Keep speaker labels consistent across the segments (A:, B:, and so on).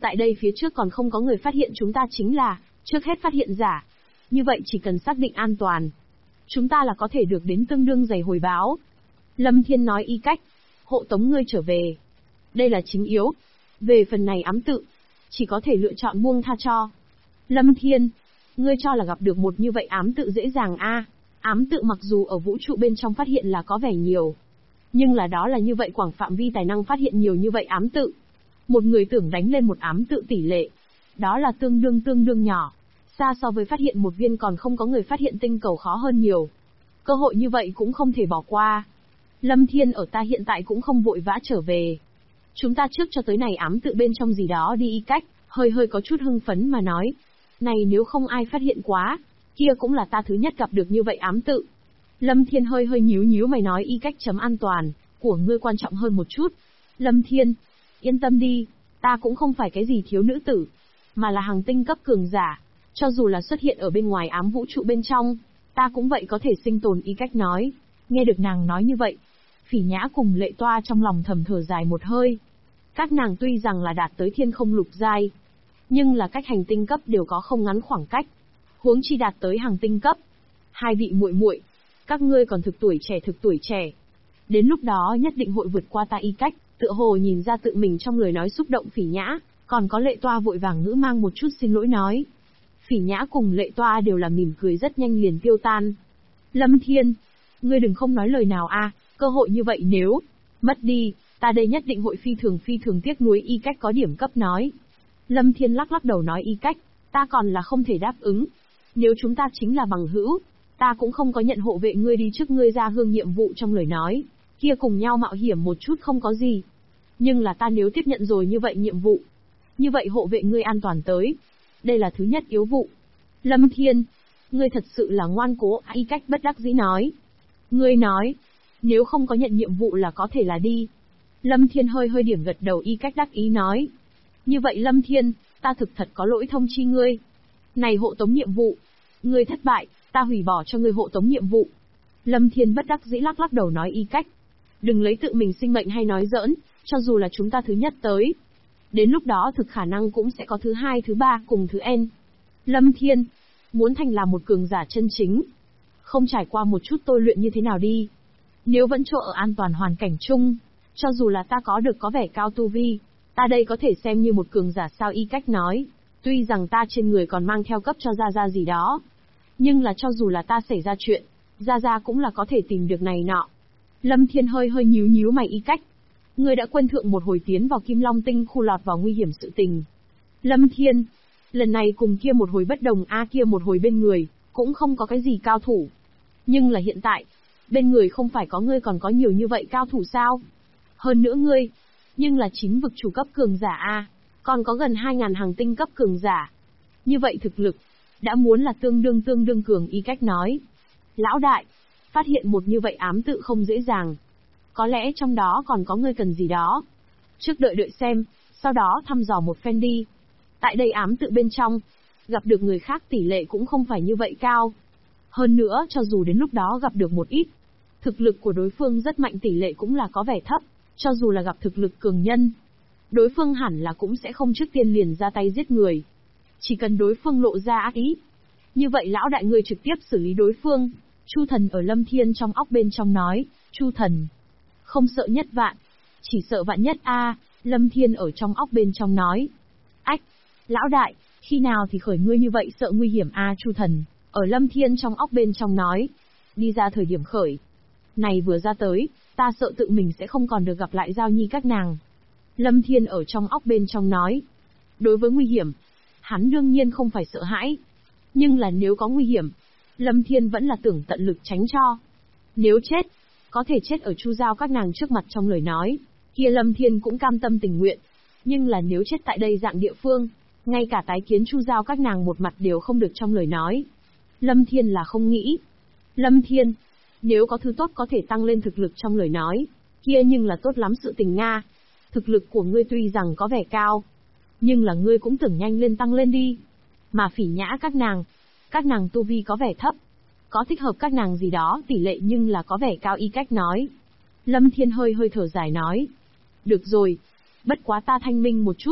A: Tại đây phía trước còn không có người phát hiện chúng ta chính là, trước hết phát hiện giả. Như vậy chỉ cần xác định an toàn, chúng ta là có thể được đến tương đương giày hồi báo. Lâm Thiên nói y cách, hộ tống ngươi trở về. Đây là chính yếu. Về phần này ám tự, chỉ có thể lựa chọn buông tha cho. Lâm Thiên, ngươi cho là gặp được một như vậy ám tự dễ dàng a? Ám tự mặc dù ở vũ trụ bên trong phát hiện là có vẻ nhiều, nhưng là đó là như vậy quảng phạm vi tài năng phát hiện nhiều như vậy ám tự. Một người tưởng đánh lên một ám tự tỷ lệ, đó là tương đương nhỏ. Xa so với phát hiện một viên còn không có người phát hiện tinh cầu khó hơn nhiều. Cơ hội như vậy cũng không thể bỏ qua. Lâm Thiên ở ta hiện tại cũng không vội vã trở về. Chúng ta trước cho tới này ám tự bên trong gì đó đi y cách, hơi có chút hưng phấn mà nói. Này nếu không ai phát hiện quá, kia cũng là ta thứ nhất gặp được như vậy ám tự. Lâm Thiên hơi nhíu mày nói y cách chấm an toàn, của ngươi quan trọng hơn một chút. Lâm Thiên, yên tâm đi, ta cũng không phải cái gì thiếu nữ tử, mà là hàng tinh cấp cường giả. Cho dù là xuất hiện ở bên ngoài ám vũ trụ bên trong, ta cũng vậy có thể sinh tồn y cách nói. Nghe được nàng nói như vậy, Phỉ Nhã cùng Lệ Toa trong lòng thầm thở dài một hơi. Các nàng tuy rằng là đạt tới thiên không lục giai, nhưng là cách hành tinh cấp đều có không ngắn khoảng cách. Huống chi đạt tới hàng tinh cấp. Hai vị muội muội, các ngươi còn thực tuổi trẻ. Đến lúc đó nhất định hội vượt qua ta y cách, tựa hồ nhìn ra tự mình trong lời nói xúc động Phỉ Nhã, còn có Lệ Toa vội vàng ngữ mang một chút xin lỗi nói. Phỉ Nhã cùng Lệ Toa đều là mỉm cười rất nhanh liền tiêu tan. Lâm Thiên, ngươi đừng không nói lời nào a, cơ hội như vậy nếu mất đi, ta đây nhất định hội phi thường tiếc nuối y cách có điểm cấp nói. Lâm Thiên lắc đầu nói y cách, ta còn là không thể đáp ứng. Nếu chúng ta chính là bằng hữu, ta cũng không có nhận hộ vệ ngươi đi trước ngươi ra hương nhiệm vụ trong lời nói, kia cùng nhau mạo hiểm một chút không có gì. Nhưng là ta nếu tiếp nhận rồi như vậy nhiệm vụ, như vậy hộ vệ ngươi an toàn tới. Đây là thứ nhất yếu vụ. Lâm Thiên, ngươi thật sự là ngoan cố, y cách bất đắc dĩ nói. Ngươi nói, nếu không có nhận nhiệm vụ là có thể là đi. Lâm Thiên hơi điểm gật đầu y cách đắc ý nói. Như vậy Lâm Thiên, ta thực thật có lỗi thông chi ngươi. Này hộ tống nhiệm vụ, ngươi thất bại, ta hủy bỏ cho ngươi hộ tống nhiệm vụ. Lâm Thiên bất đắc dĩ lắc đầu nói y cách. Đừng lấy tự mình sinh mệnh hay nói giỡn, cho dù là chúng ta thứ nhất tới. Đến lúc đó thực khả năng cũng sẽ có thứ hai, thứ ba cùng thứ N. Lâm Thiên, muốn thành là một cường giả chân chính, không trải qua một chút tôi luyện như thế nào đi. Nếu vẫn chỗ ở an toàn hoàn cảnh chung, cho dù là ta có vẻ cao tu vi, ta đây có thể xem như một cường giả sao y cách nói. Tuy rằng ta trên người còn mang theo cấp cho Gia gì đó, nhưng là cho dù là ta xảy ra chuyện, Gia cũng là có thể tìm được này nọ. Lâm Thiên hơi nhíu mày y cách. Ngươi đã quên thượng một hồi tiến vào Kim Long Tinh khu lọt vào nguy hiểm sự tình. Lâm Thiên, lần này cùng kia một hồi bất đồng kia một hồi bên người, cũng không có cái gì cao thủ. Nhưng là hiện tại, bên người không phải có ngươi còn có nhiều như vậy cao thủ sao? Hơn nữa ngươi, nhưng là chính vực chủ cấp cường giả còn có gần 2000 hàng tinh cấp cường giả. Như vậy thực lực, đã muốn là tương đương cường y cách nói. Lão đại, phát hiện một như vậy ám tự không dễ dàng. Có lẽ trong đó còn có ngươi cần gì đó. Trước đợi xem, sau đó thăm dò một phen đi. Tại đây ám tự bên trong, gặp được người khác tỷ lệ cũng không phải như vậy cao. Hơn nữa cho dù đến lúc đó gặp được một ít, thực lực của đối phương rất mạnh tỷ lệ cũng là có vẻ thấp. Cho dù là gặp thực lực cường nhân, đối phương hẳn là cũng sẽ không trước tiên liền ra tay giết người. Chỉ cần đối phương lộ ra ác ý, như vậy lão đại người trực tiếp xử lý đối phương. Chu Thần ở Lâm Thiên trong óc bên trong nói. Chu Thần, không sợ nhất vạn, chỉ sợ vạn nhất Lâm Thiên ở trong óc bên trong nói. Ách, lão đại, khi nào thì khởi ngươi như vậy sợ nguy hiểm Chu Thần, ở Lâm Thiên trong óc bên trong nói. Đi ra thời điểm khởi. Này vừa ra tới, ta sợ tự mình sẽ không còn được gặp lại Giao Nhi các nàng. Lâm Thiên ở trong óc bên trong nói. Đối với nguy hiểm, hắn đương nhiên không phải sợ hãi. Nhưng là nếu có nguy hiểm, Lâm Thiên vẫn là tưởng tận lực tránh cho. Nếu chết, có thể chết ở Chu Giao các nàng trước mặt trong lời nói, kia Lâm Thiên cũng cam tâm tình nguyện. Nhưng là nếu chết tại đây dạng địa phương, ngay cả tái kiến Chu Giao các nàng một mặt đều không được trong lời nói. Lâm Thiên là không nghĩ. Lâm Thiên, nếu có thứ tốt có thể tăng lên thực lực trong lời nói, kia nhưng là tốt lắm sự tình Nga. Thực lực của ngươi tuy rằng có vẻ cao, nhưng là ngươi cũng tưởng nhanh lên tăng lên đi. Mà Phỉ Nhã các nàng tu vi có vẻ thấp. Có thích hợp các nàng gì đó tỷ lệ nhưng là có vẻ cao y cách nói. Lâm Thiên hơi thở dài nói. Được rồi, bất quá ta thanh minh một chút.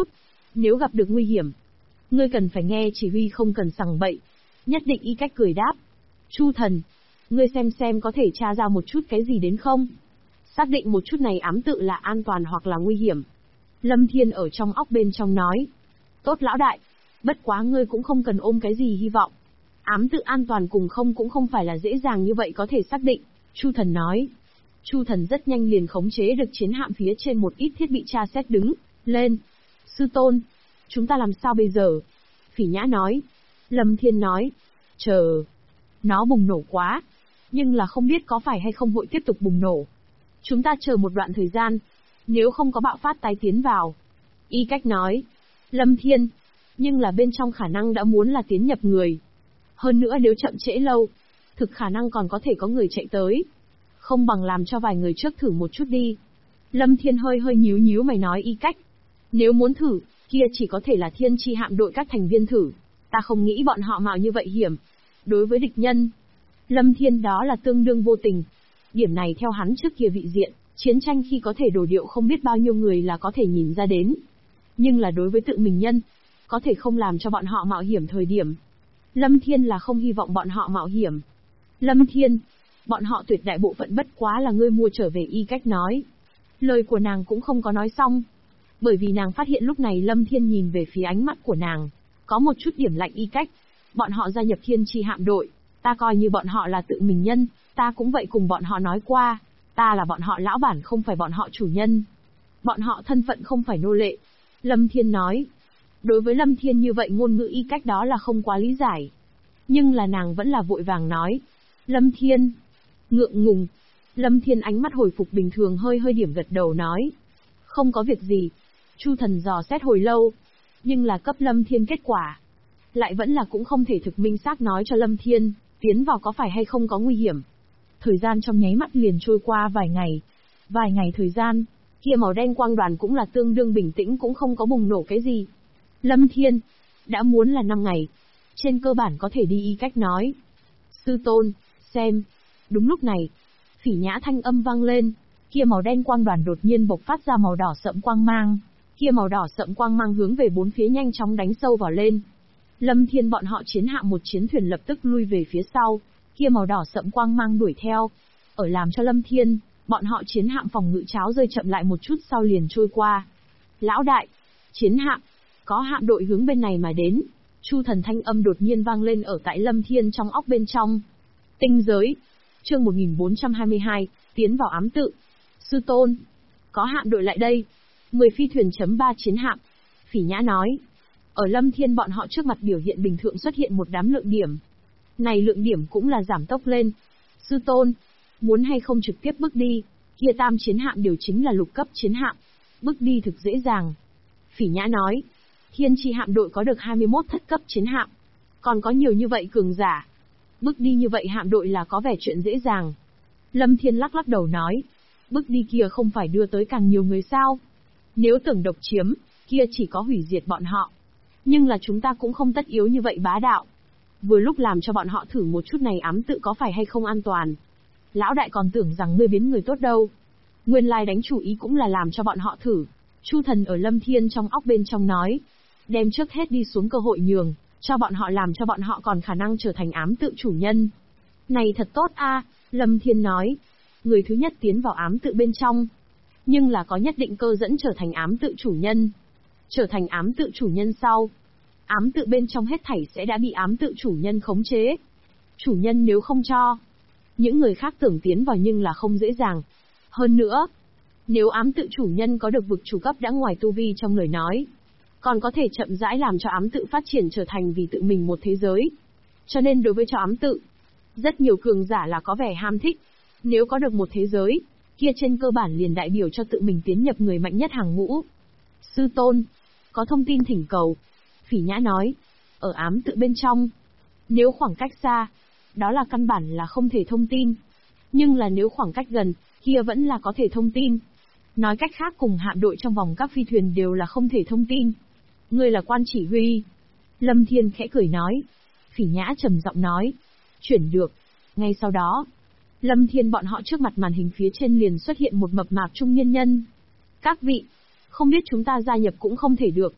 A: Nếu gặp được nguy hiểm, ngươi cần phải nghe chỉ huy, không cần sằng bậy. Nhất định Y Cách cười đáp. Chu thần, ngươi xem có thể tra ra một chút cái gì đến không? Xác định một chút này ám tự là an toàn hoặc là nguy hiểm. Lâm Thiên ở trong óc bên trong nói. Tốt lão đại, bất quá ngươi cũng không cần ôm cái gì hy vọng. Ám tự an toàn cùng không cũng không phải là dễ dàng như vậy có thể xác định, Chu thần nói. Chu thần rất nhanh liền khống chế được chiến hạm phía trên một ít thiết bị tra xét đứng lên. Sư tôn, chúng ta làm sao bây giờ? Phỉ Nhã nói. Lâm Thiên nói. Chờ. Nó bùng nổ quá. Nhưng là không biết có phải hay không hội tiếp tục bùng nổ. Chúng ta chờ một đoạn thời gian. Nếu không có bạo phát tái tiến vào. Y Cách nói. Lâm Thiên. Nhưng là bên trong khả năng đã muốn là tiến nhập người. Hơn nữa nếu chậm trễ lâu, thực khả năng còn có thể có người chạy tới. Không bằng làm cho vài người trước thử một chút đi. Lâm Thiên hơi nhíu mày nói Y Cách. Nếu muốn thử, kia chỉ có thể là Thiên Chi hạm đội các thành viên thử. Ta không nghĩ bọn họ mạo như vậy hiểm. Đối với địch nhân, Lâm Thiên đó là tương đương vô tình. Điểm này theo hắn trước kia vị diện, chiến tranh khi có thể đổ điệu không biết bao nhiêu người là có thể nhìn ra đến. Nhưng là đối với tự mình nhân, có thể không làm cho bọn họ mạo hiểm thời điểm. Lâm Thiên là không hy vọng bọn họ mạo hiểm. Lâm Thiên, bọn họ tuyệt đại bộ phận bất quá là ngươi mua trở về, Y Cách nói. Lời của nàng cũng không có nói xong. Bởi vì nàng phát hiện lúc này Lâm Thiên nhìn về phía ánh mắt của nàng, có một chút điểm lạnh. Y Cách, bọn họ gia nhập Thiên Chi hạm đội, ta coi như bọn họ là tự mình nhân, ta cũng vậy cùng bọn họ nói qua, ta là bọn họ lão bản không phải bọn họ chủ nhân. Bọn họ thân phận không phải nô lệ. Lâm Thiên nói. Đối với Lâm Thiên như vậy ngôn ngữ Y Cách đó là không quá lý giải. Nhưng là nàng vẫn là vội vàng nói. Lâm Thiên. Ngượng ngùng. Lâm Thiên ánh mắt hồi phục bình thường, hơi điểm gật đầu nói. Không có việc gì. Chu thần dò xét hồi lâu. Nhưng là cấp Lâm Thiên kết quả. Lại vẫn là cũng không thể thực minh xác nói cho Lâm Thiên, tiến vào có phải hay không có nguy hiểm. Thời gian trong nháy mắt liền trôi qua vài ngày. Vài ngày thời gian, kia màu đen quang đoàn cũng là tương đương bình tĩnh, cũng không có bùng nổ cái gì. Lâm Thiên, đã muốn là 5 ngày. Trên cơ bản có thể đi, Y Cách nói. Sư tôn, xem. Đúng lúc này, Phỉ Nhã thanh âm vang lên, kia màu đen quang đoàn đột nhiên bộc phát ra màu đỏ sẫm quang mang. Kia màu đỏ sẫm quang mang hướng về bốn phía nhanh chóng đánh sâu vào lên. Lâm Thiên bọn họ chiến hạm một chiến thuyền lập tức lui về phía sau, kia màu đỏ sẫm quang mang đuổi theo. Ở làm cho Lâm Thiên, bọn họ chiến hạm phòng ngự cháo rơi chậm lại một chút sau liền trôi qua. Lão đại, chiến hạm, có hạm đội hướng bên này mà đến. Chu thần thanh âm đột nhiên vang lên ở tại Lâm Thiên trong óc bên trong. Tinh giới. Chương 1422, tiến vào ám tự. Sư tôn, có hạm đội lại đây. 10 phi thuyền chấm 3 chiến hạm. Phỉ Nhã nói. Ở Lâm Thiên bọn họ trước mặt biểu hiện bình thường xuất hiện một đám lượng điểm. Này lượng điểm cũng là giảm tốc lên. Sư tôn, muốn hay không trực tiếp bước đi, kia tam chiến hạm đều chính là lục cấp chiến hạm. Bước đi thực dễ dàng. Phỉ Nhã nói. Thiên Chi hạm đội có được 21 thất cấp chiến hạm. Còn có nhiều như vậy cường giả. Bước đi như vậy hạm đội là có vẻ chuyện dễ dàng. Lâm Thiên lắc đầu nói. Bước đi kia không phải đưa tới càng nhiều người sao? Nếu tưởng độc chiếm, kia chỉ có hủy diệt bọn họ. Nhưng là chúng ta cũng không tất yếu như vậy bá đạo. Vừa lúc làm cho bọn họ thử một chút này ám tự có phải hay không an toàn. Lão đại còn tưởng rằng ngươi biến người tốt đâu. Nguyên lai đánh chủ ý cũng là làm cho bọn họ thử. Chu thần ở Lâm Thiên trong óc bên trong nói. Đem trước hết đi xuống cơ hội nhường, cho bọn họ làm cho bọn họ còn khả năng trở thành ám tự chủ nhân. Này thật tốt a, Lâm Thiên nói. Người thứ nhất tiến vào ám tự bên trong. Nhưng là có nhất định cơ dẫn trở thành ám tự chủ nhân. Trở thành ám tự chủ nhân sau. Ám tự bên trong hết thảy sẽ đã bị ám tự chủ nhân khống chế. Chủ nhân nếu không cho, những người khác tưởng tiến vào nhưng là không dễ dàng. Hơn nữa, nếu ám tự chủ nhân có được vực chủ cấp đã ngoài tu vi trong lời nói, còn có thể chậm rãi làm cho ám tự phát triển trở thành vì tự mình một thế giới. Cho nên đối với cho ám tự, rất nhiều cường giả là có vẻ ham thích. Nếu có được một thế giới, kia trên cơ bản liền đại biểu cho tự mình tiến nhập người mạnh nhất hàng ngũ. Sư tôn, có thông tin thỉnh cầu. Phỉ Nhã nói, ở ám tự bên trong, nếu khoảng cách xa, đó là căn bản là không thể thông tin. Nhưng là nếu khoảng cách gần, kia vẫn là có thể thông tin. Nói cách khác cùng hạm đội trong vòng các phi thuyền đều là không thể thông tin. Ngươi là quan chỉ huy. Lâm Thiên khẽ cười nói. Phỉ Nhã trầm giọng nói. Chuyển được. Ngay sau đó, Lâm Thiên bọn họ trước mặt màn hình phía trên liền xuất hiện một mập mạp trung niên nhân. Các vị, không biết chúng ta gia nhập cũng không thể được.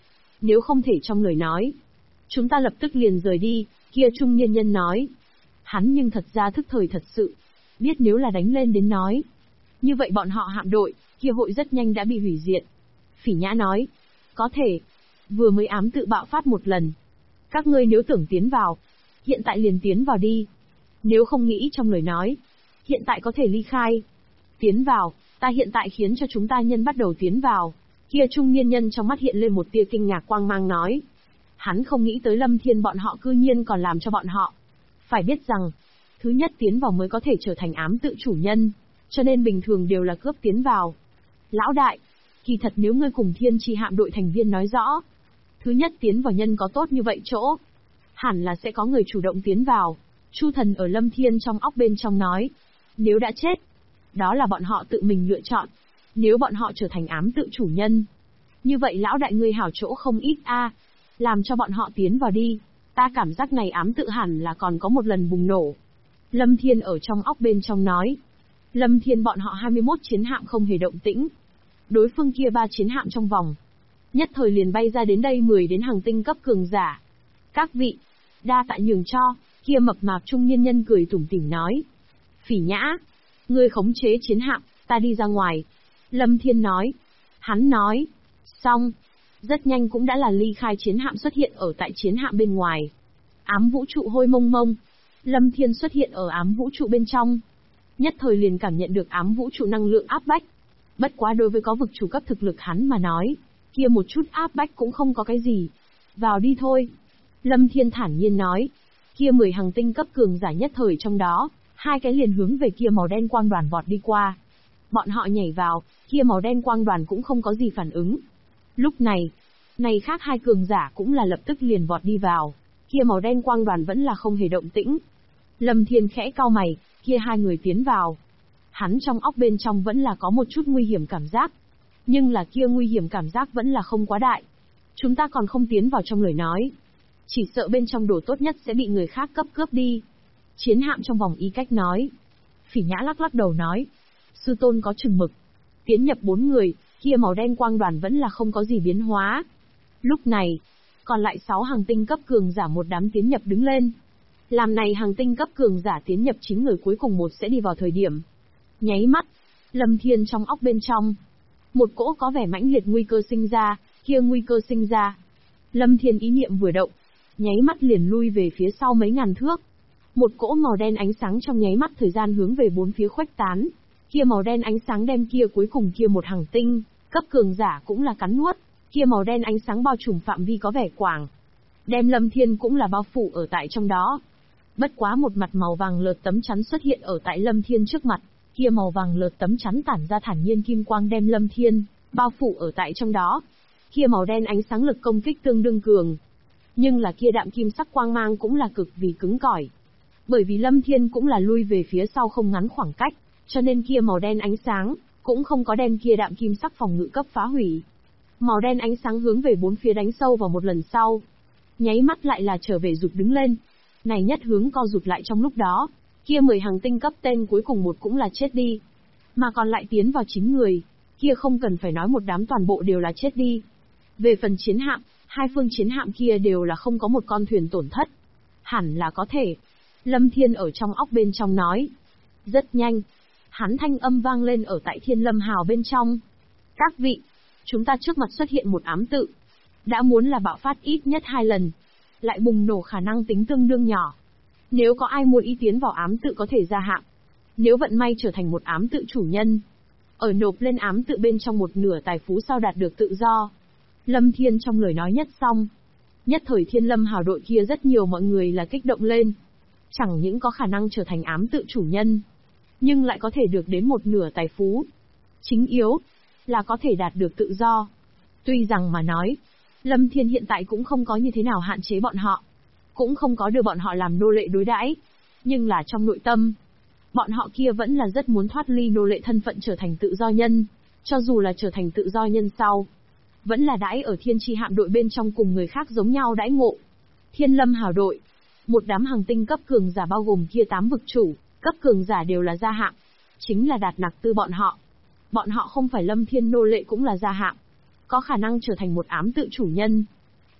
A: Nếu không thể trong lời nói, chúng ta lập tức liền rời đi, kia trung niên nhân nói. Hắn nhưng thật ra thức thời thật sự, biết nếu là đánh lên đến nói. Như vậy bọn họ hạm đội, kia hội rất nhanh đã bị hủy diệt. Phỉ Nhã nói, có thể, vừa mới ám tự bạo phát một lần. Các ngươi nếu tưởng tiến vào, hiện tại liền tiến vào đi. Nếu không nghĩ trong lời nói, hiện tại có thể ly khai. Tiến vào, ta hiện tại khiến cho chúng ta nhân bắt đầu tiến vào. Kia trung niên nhân trong mắt hiện lên một tia kinh ngạc quang mang nói. Hắn không nghĩ tới Lâm Thiên bọn họ cư nhiên còn làm cho bọn họ. Phải biết rằng, thứ nhất tiến vào mới có thể trở thành ám tự chủ nhân, cho nên bình thường đều là cướp tiến vào. Lão đại, kỳ thật nếu ngươi cùng Thiên Chi hạm đội thành viên nói rõ, thứ nhất tiến vào nhân có tốt như vậy chỗ, hẳn là sẽ có người chủ động tiến vào. Chu Thần ở Lâm Thiên trong óc bên trong nói, nếu đã chết, đó là bọn họ tự mình lựa chọn. Nếu bọn họ trở thành ám tự chủ nhân, như vậy lão đại ngươi hảo chỗ không ít a, làm cho bọn họ tiến vào đi. Ta cảm giác này ám tự hẳn là còn có một lần bùng nổ. Lâm Thiên ở trong óc bên trong nói. Lâm Thiên bọn họ 21 chiến hạm không hề động tĩnh. Đối phương kia 3 chiến hạm trong vòng. Nhất thời liền bay ra đến đây 10 đến hàng tinh cấp cường giả. Các vị, đa tạ nhường cho, kia mập mạp trung niên nhân cười tủm tỉm nói. Phỉ Nhã, ngươi khống chế chiến hạm, ta đi ra ngoài. Lâm Thiên nói. Hắn nói. Xong. Rất nhanh cũng đã là ly khai chiến hạm xuất hiện ở tại chiến hạm bên ngoài. Ám vũ trụ hôi mông mông. Lâm Thiên xuất hiện ở ám vũ trụ bên trong. Nhất thời liền cảm nhận được ám vũ trụ năng lượng áp bách. Bất quá đối với có vực chủ cấp thực lực hắn mà nói, kia một chút áp bách cũng không có cái gì. Vào đi thôi. Lâm Thiên thản nhiên nói. Kia 10 hàng tinh cấp cường giả nhất thời trong đó, 2 cái liền hướng về kia màu đen quang đoàn vọt đi qua. Bọn họ nhảy vào, kia màu đen quang đoàn cũng không có gì phản ứng. Lúc này, khác 2 cường giả cũng là lập tức liền vọt đi vào, kia màu đen quang đoàn vẫn là không hề động tĩnh. Lâm Thiên khẽ cau mày, kia 2 người tiến vào. Hắn trong óc bên trong vẫn là có một chút nguy hiểm cảm giác. Nhưng là kia nguy hiểm cảm giác vẫn là không quá đại. Chúng ta còn không tiến vào trong lời nói, chỉ sợ bên trong đồ tốt nhất sẽ bị người khác cướp đi. Chiến hạm trong vòng ý cách nói. Phỉ Nhã lắc lắc đầu nói. Sư tôn có chừng mực. Tiến nhập 4 người, kia màu đen quang đoàn vẫn là không có gì biến hóa. Lúc này, còn lại 6 hàng tinh cấp cường giả một đám tiến nhập đứng lên. Làm này hàng tinh cấp cường giả tiến nhập 9 người cuối cùng một sẽ đi vào thời điểm. Nháy mắt, Lâm Thiên trong óc bên trong. Một cỗ có vẻ mãnh liệt nguy cơ sinh ra, kia nguy cơ sinh ra. Lâm Thiên ý niệm vừa động, nháy mắt liền lui về phía sau mấy ngàn thước. Một cỗ màu đen ánh sáng trong nháy mắt thời gian hướng về 4 phía khuếch tán. Kia màu đen ánh sáng đem kia cuối cùng kia một hàng tinh cấp cường giả cũng là cắn nuốt. Kia màu đen ánh sáng bao trùm phạm vi có vẻ quảng, đem Lâm Thiên cũng là bao phủ ở tại trong đó. Bất quá một mặt màu vàng lợt tấm chắn xuất hiện ở tại Lâm Thiên trước mặt, kia màu vàng lợt tấm chắn tản ra thản nhiên kim quang đem Lâm Thiên bao phủ ở tại trong đó. Kia màu đen ánh sáng lực công kích tương đương cường, nhưng là kia đạm kim sắc quang mang cũng là cực vì cứng cỏi. Bởi vì Lâm Thiên cũng là lui về phía sau không ngắn khoảng cách, cho nên kia màu đen ánh sáng cũng không có đem kia đạm kim sắc phòng ngự cấp phá hủy. Màu đen ánh sáng hướng về 4 phía đánh sâu vào một lần sau, nháy mắt lại là trở về rụt đứng lên. Này nhất hướng co rụt lại trong lúc đó, kia 10 hàng tinh cấp tên cuối cùng một cũng là chết đi. Mà còn lại tiến vào 9 người, kia không cần phải nói một đám toàn bộ đều là chết đi. Về phần chiến hạm, 2 phương chiến hạm kia đều là không có một con thuyền tổn thất. Hẳn là có thể. Lâm Thiên ở trong óc bên trong nói. Rất nhanh, hắn thanh âm vang lên ở tại Thiên Lâm Hào bên trong. Các vị, chúng ta trước mặt xuất hiện một ám tự. Đã muốn là bạo phát ít nhất 2 lần, lại bùng nổ khả năng tính tương đương nhỏ. Nếu có ai muốn ý tiến vào ám tự có thể ra hạng. Nếu vận may trở thành một ám tự chủ nhân, ở nộp lên ám tự bên trong một nửa tài phú sau đạt được tự do. Lâm Thiên trong lời nói nhất xong. Nhất thời Thiên Lâm Hào đội kia rất nhiều mọi người là kích động lên. Chẳng những có khả năng trở thành ám tự chủ nhân, nhưng lại có thể được đến một nửa tài phú. Chính yếu là có thể đạt được tự do. Tuy rằng mà nói, Lâm Thiên hiện tại cũng không có như thế nào hạn chế bọn họ, cũng không có đưa bọn họ làm nô lệ đối đãi, nhưng là trong nội tâm, bọn họ kia vẫn là rất muốn thoát ly nô lệ thân phận trở thành tự do nhân, cho dù là trở thành tự do nhân sau, vẫn là đãi ở Thiên Chi hạm đội bên trong cùng người khác giống nhau đãi ngộ. Thiên Lâm Hào đội, một đám hàng tinh cấp cường giả bao gồm kia 8 vực chủ, cấp cường giả đều là gia hạng, chính là Đạt Nặc Tư bọn họ. Bọn họ không phải Lâm Thiên nô lệ cũng là gia hạng, có khả năng trở thành một ám tự chủ nhân.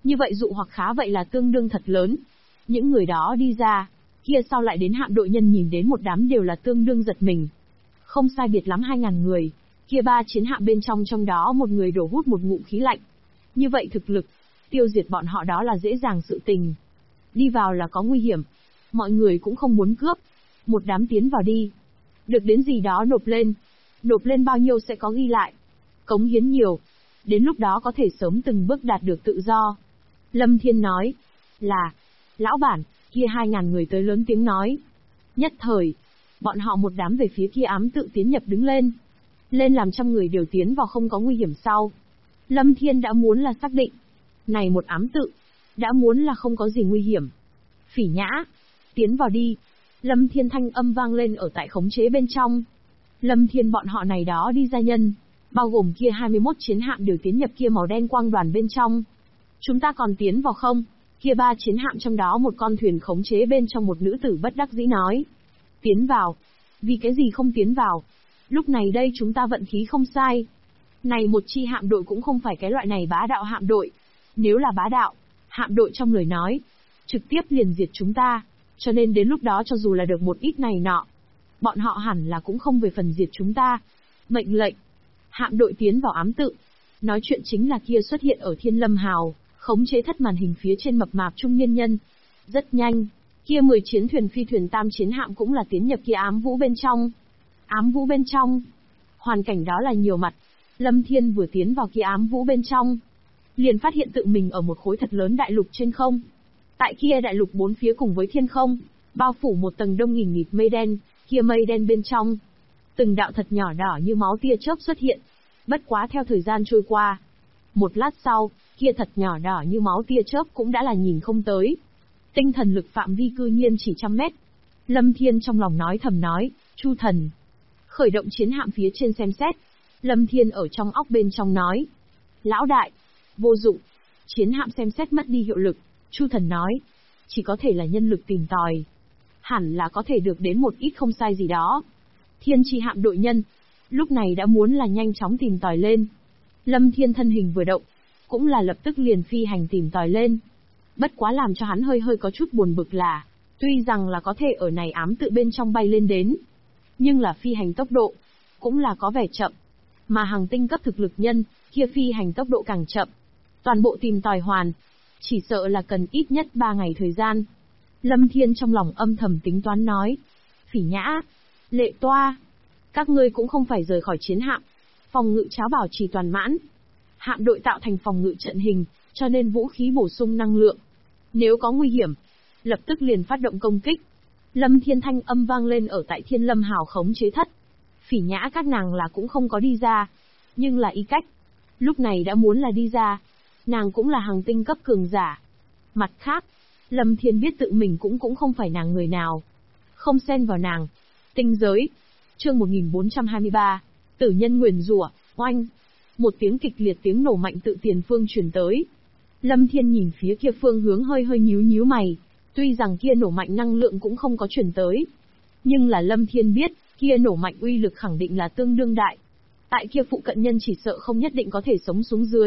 A: Như vậy dụ hoặc khá vậy là tương đương thật lớn. Những người đó đi ra, kia sau lại đến hạm đội nhân nhìn đến một đám đều là tương đương giật mình. Không sai biệt lắm 2.000 người, kia 3 chiến hạm bên trong đó một người đổ hút một ngụm khí lạnh. Như vậy thực lực, tiêu diệt bọn họ đó là dễ dàng sự tình. Đi vào là có nguy hiểm. Mọi người cũng không muốn cướp. Một đám tiến vào đi. Được đến gì đó nộp lên. Nộp lên bao nhiêu sẽ có ghi lại. Cống hiến nhiều. Đến lúc đó có thể sớm từng bước đạt được tự do. Lâm Thiên nói. Là. Lão bản, kia 2.000 người tới lớn tiếng nói. Nhất thời. Bọn họ một đám về phía kia ám tự tiến nhập đứng lên. Lên làm trăm người đều tiến vào không có nguy hiểm sau. Lâm Thiên đã muốn là xác định. Này một ám tự. Đã muốn là không có gì nguy hiểm. Phỉ Nhã. Tiến vào đi. Lâm Thiên thanh âm vang lên ở tại khống chế bên trong. Lâm Thiên bọn họ này đó đi gia nhân. Bao gồm kia 21 chiến hạm đều tiến nhập kia màu đen quang đoàn bên trong. Chúng ta còn tiến vào không? Kia 3 chiến hạm trong đó một con thuyền khống chế bên trong một nữ tử bất đắc dĩ nói. Tiến vào. Vì cái gì không tiến vào? Lúc này đây chúng ta vận khí không sai. Này một chi hạm đội cũng không phải cái loại này bá đạo hạm đội. Nếu là bá đạo, hạm đội trong lời nói, trực tiếp liền diệt chúng ta. Cho nên đến lúc đó cho dù là được một ít này nọ, bọn họ hẳn là cũng không về phần diệt chúng ta. Mệnh lệnh. Hạm đội tiến vào ám tự. Nói chuyện chính là kia xuất hiện ở Thiên Lâm Hào, khống chế thất màn hình phía trên mập mạp trung niên nhân. Rất nhanh, kia 10 chiến thuyền phi thuyền tam chiến hạm cũng là tiến nhập kia ám vũ bên trong. Ám vũ bên trong. Hoàn cảnh đó là nhiều mặt. Lâm Thiên vừa tiến vào kia ám vũ bên trong, liền phát hiện tự mình ở một khối thật lớn đại lục trên không. Tại kia đại lục bốn phía cùng với thiên không, bao phủ một tầng đông nghìn nghịt mây đen, kia mây đen bên trong. Từng đạo thật nhỏ đỏ như máu tia chớp xuất hiện. Bất quá theo thời gian trôi qua. Một lát sau, kia thật nhỏ đỏ như máu tia chớp cũng đã là nhìn không tới. Tinh thần lực phạm vi cư nhiên chỉ 100 mét. Lâm Thiên trong lòng nói thầm nói, Chu thần. Khởi động chiến hạm phía trên xem xét. Lâm Thiên ở trong óc bên trong nói. Lão đại. Vô dụng. Chiến hạm xem xét mất đi hiệu lực. Chu thần nói. Chỉ có thể là nhân lực tìm tòi. Hẳn là có thể được đến một ít không sai gì đó. Thiên chi hạm đội nhân. Lúc này đã muốn là nhanh chóng tìm tòi lên. Lâm Thiên thân hình vừa động. Cũng là lập tức liền phi hành tìm tòi lên. Bất quá làm cho hắn hơi hơi có chút buồn bực là. Tuy rằng là có thể ở này ám tự bên trong bay lên đến. Nhưng là phi hành tốc độ. Cũng là có vẻ chậm. Mà hàng tinh cấp thực lực nhân, kia phi hành tốc độ càng chậm. Toàn bộ tìm tòi hoàn. Chỉ sợ là cần ít nhất 3 ngày thời gian. Lâm Thiên trong lòng âm thầm tính toán nói. Phỉ Nhã. Lệ Toa. Các ngươi cũng không phải rời khỏi chiến hạm. Phòng ngự cháo bảo trì toàn mãn. Hạm đội tạo thành phòng ngự trận hình, cho nên vũ khí bổ sung năng lượng. Nếu có nguy hiểm, lập tức liền phát động công kích. Lâm Thiên thanh âm vang lên ở tại Thiên Lâm Hào khống chế thất. Phỉ Nhã các nàng là cũng không có đi ra. Nhưng là Y Cách. Lúc này đã muốn là đi ra. Nàng cũng là hàng tinh cấp cường giả. Mặt khác, Lâm Thiên biết tự mình cũng không phải nàng người nào. Không xen vào nàng. Tinh giới. Chương 1423. Tử nhân nguyền rủa, oanh. Một tiếng kịch liệt tiếng nổ mạnh tự tiền phương truyền tới. Lâm Thiên nhìn phía kia phương hướng hơi hơi nhíu mày. Tuy rằng kia nổ mạnh năng lượng cũng không có truyền tới. Nhưng là Lâm Thiên biết, kia nổ mạnh uy lực khẳng định là tương đương đại. Tại kia phụ cận nhân chỉ sợ không nhất định có thể sống xuống dưới.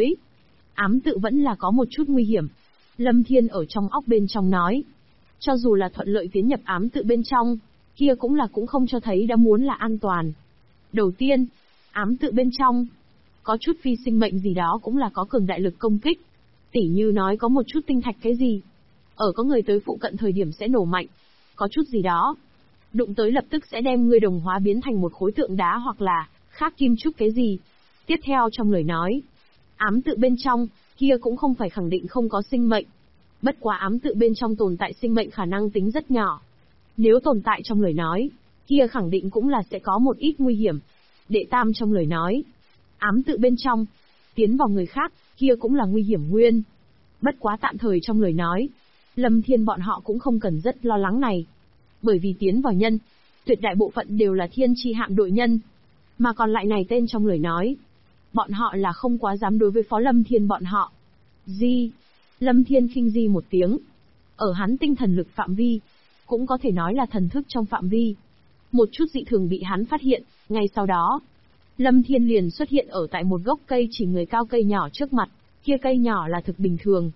A: Ám tự vẫn là có một chút nguy hiểm. Lâm Thiên ở trong óc bên trong nói. Cho dù là thuận lợi tiến nhập ám tự bên trong, kia cũng không cho thấy đã muốn là an toàn. Đầu tiên, ám tự bên trong, có chút phi sinh mệnh gì đó cũng là có cường đại lực công kích. Tỉ như nói có một chút tinh thạch cái gì. Ở có người tới phụ cận thời điểm sẽ nổ mạnh. Có chút gì đó. Đụng tới lập tức sẽ đem người đồng hóa biến thành một khối tượng đá hoặc là khác kim trúc cái gì. Tiếp theo trong lời nói, ám tự bên trong, kia cũng không phải khẳng định không có sinh mệnh. Bất quá ám tự bên trong tồn tại sinh mệnh khả năng tính rất nhỏ. Nếu tồn tại trong lời nói, kia khẳng định cũng là sẽ có một ít nguy hiểm. Đệ tam trong lời nói, ám tự bên trong, tiến vào người khác, kia cũng là nguy hiểm nguyên. Bất quá tạm thời trong lời nói, Lâm Thiên bọn họ cũng không cần rất lo lắng này. Bởi vì tiến vào nhân, tuyệt đại bộ phận đều là thiên chi hạm đội nhân. Mà còn lại này tên trong lời nói, bọn họ là không quá dám đối với phó Lâm Thiên bọn họ. Di. Lâm Thiên khinh di một tiếng. Ở hắn tinh thần lực phạm vi, cũng có thể nói là thần thức trong phạm vi. Một chút dị thường bị hắn phát hiện, ngay sau đó, Lâm Thiên liền xuất hiện ở tại một gốc cây chỉ người cao cây nhỏ trước mặt, kia cây nhỏ là thực bình thường.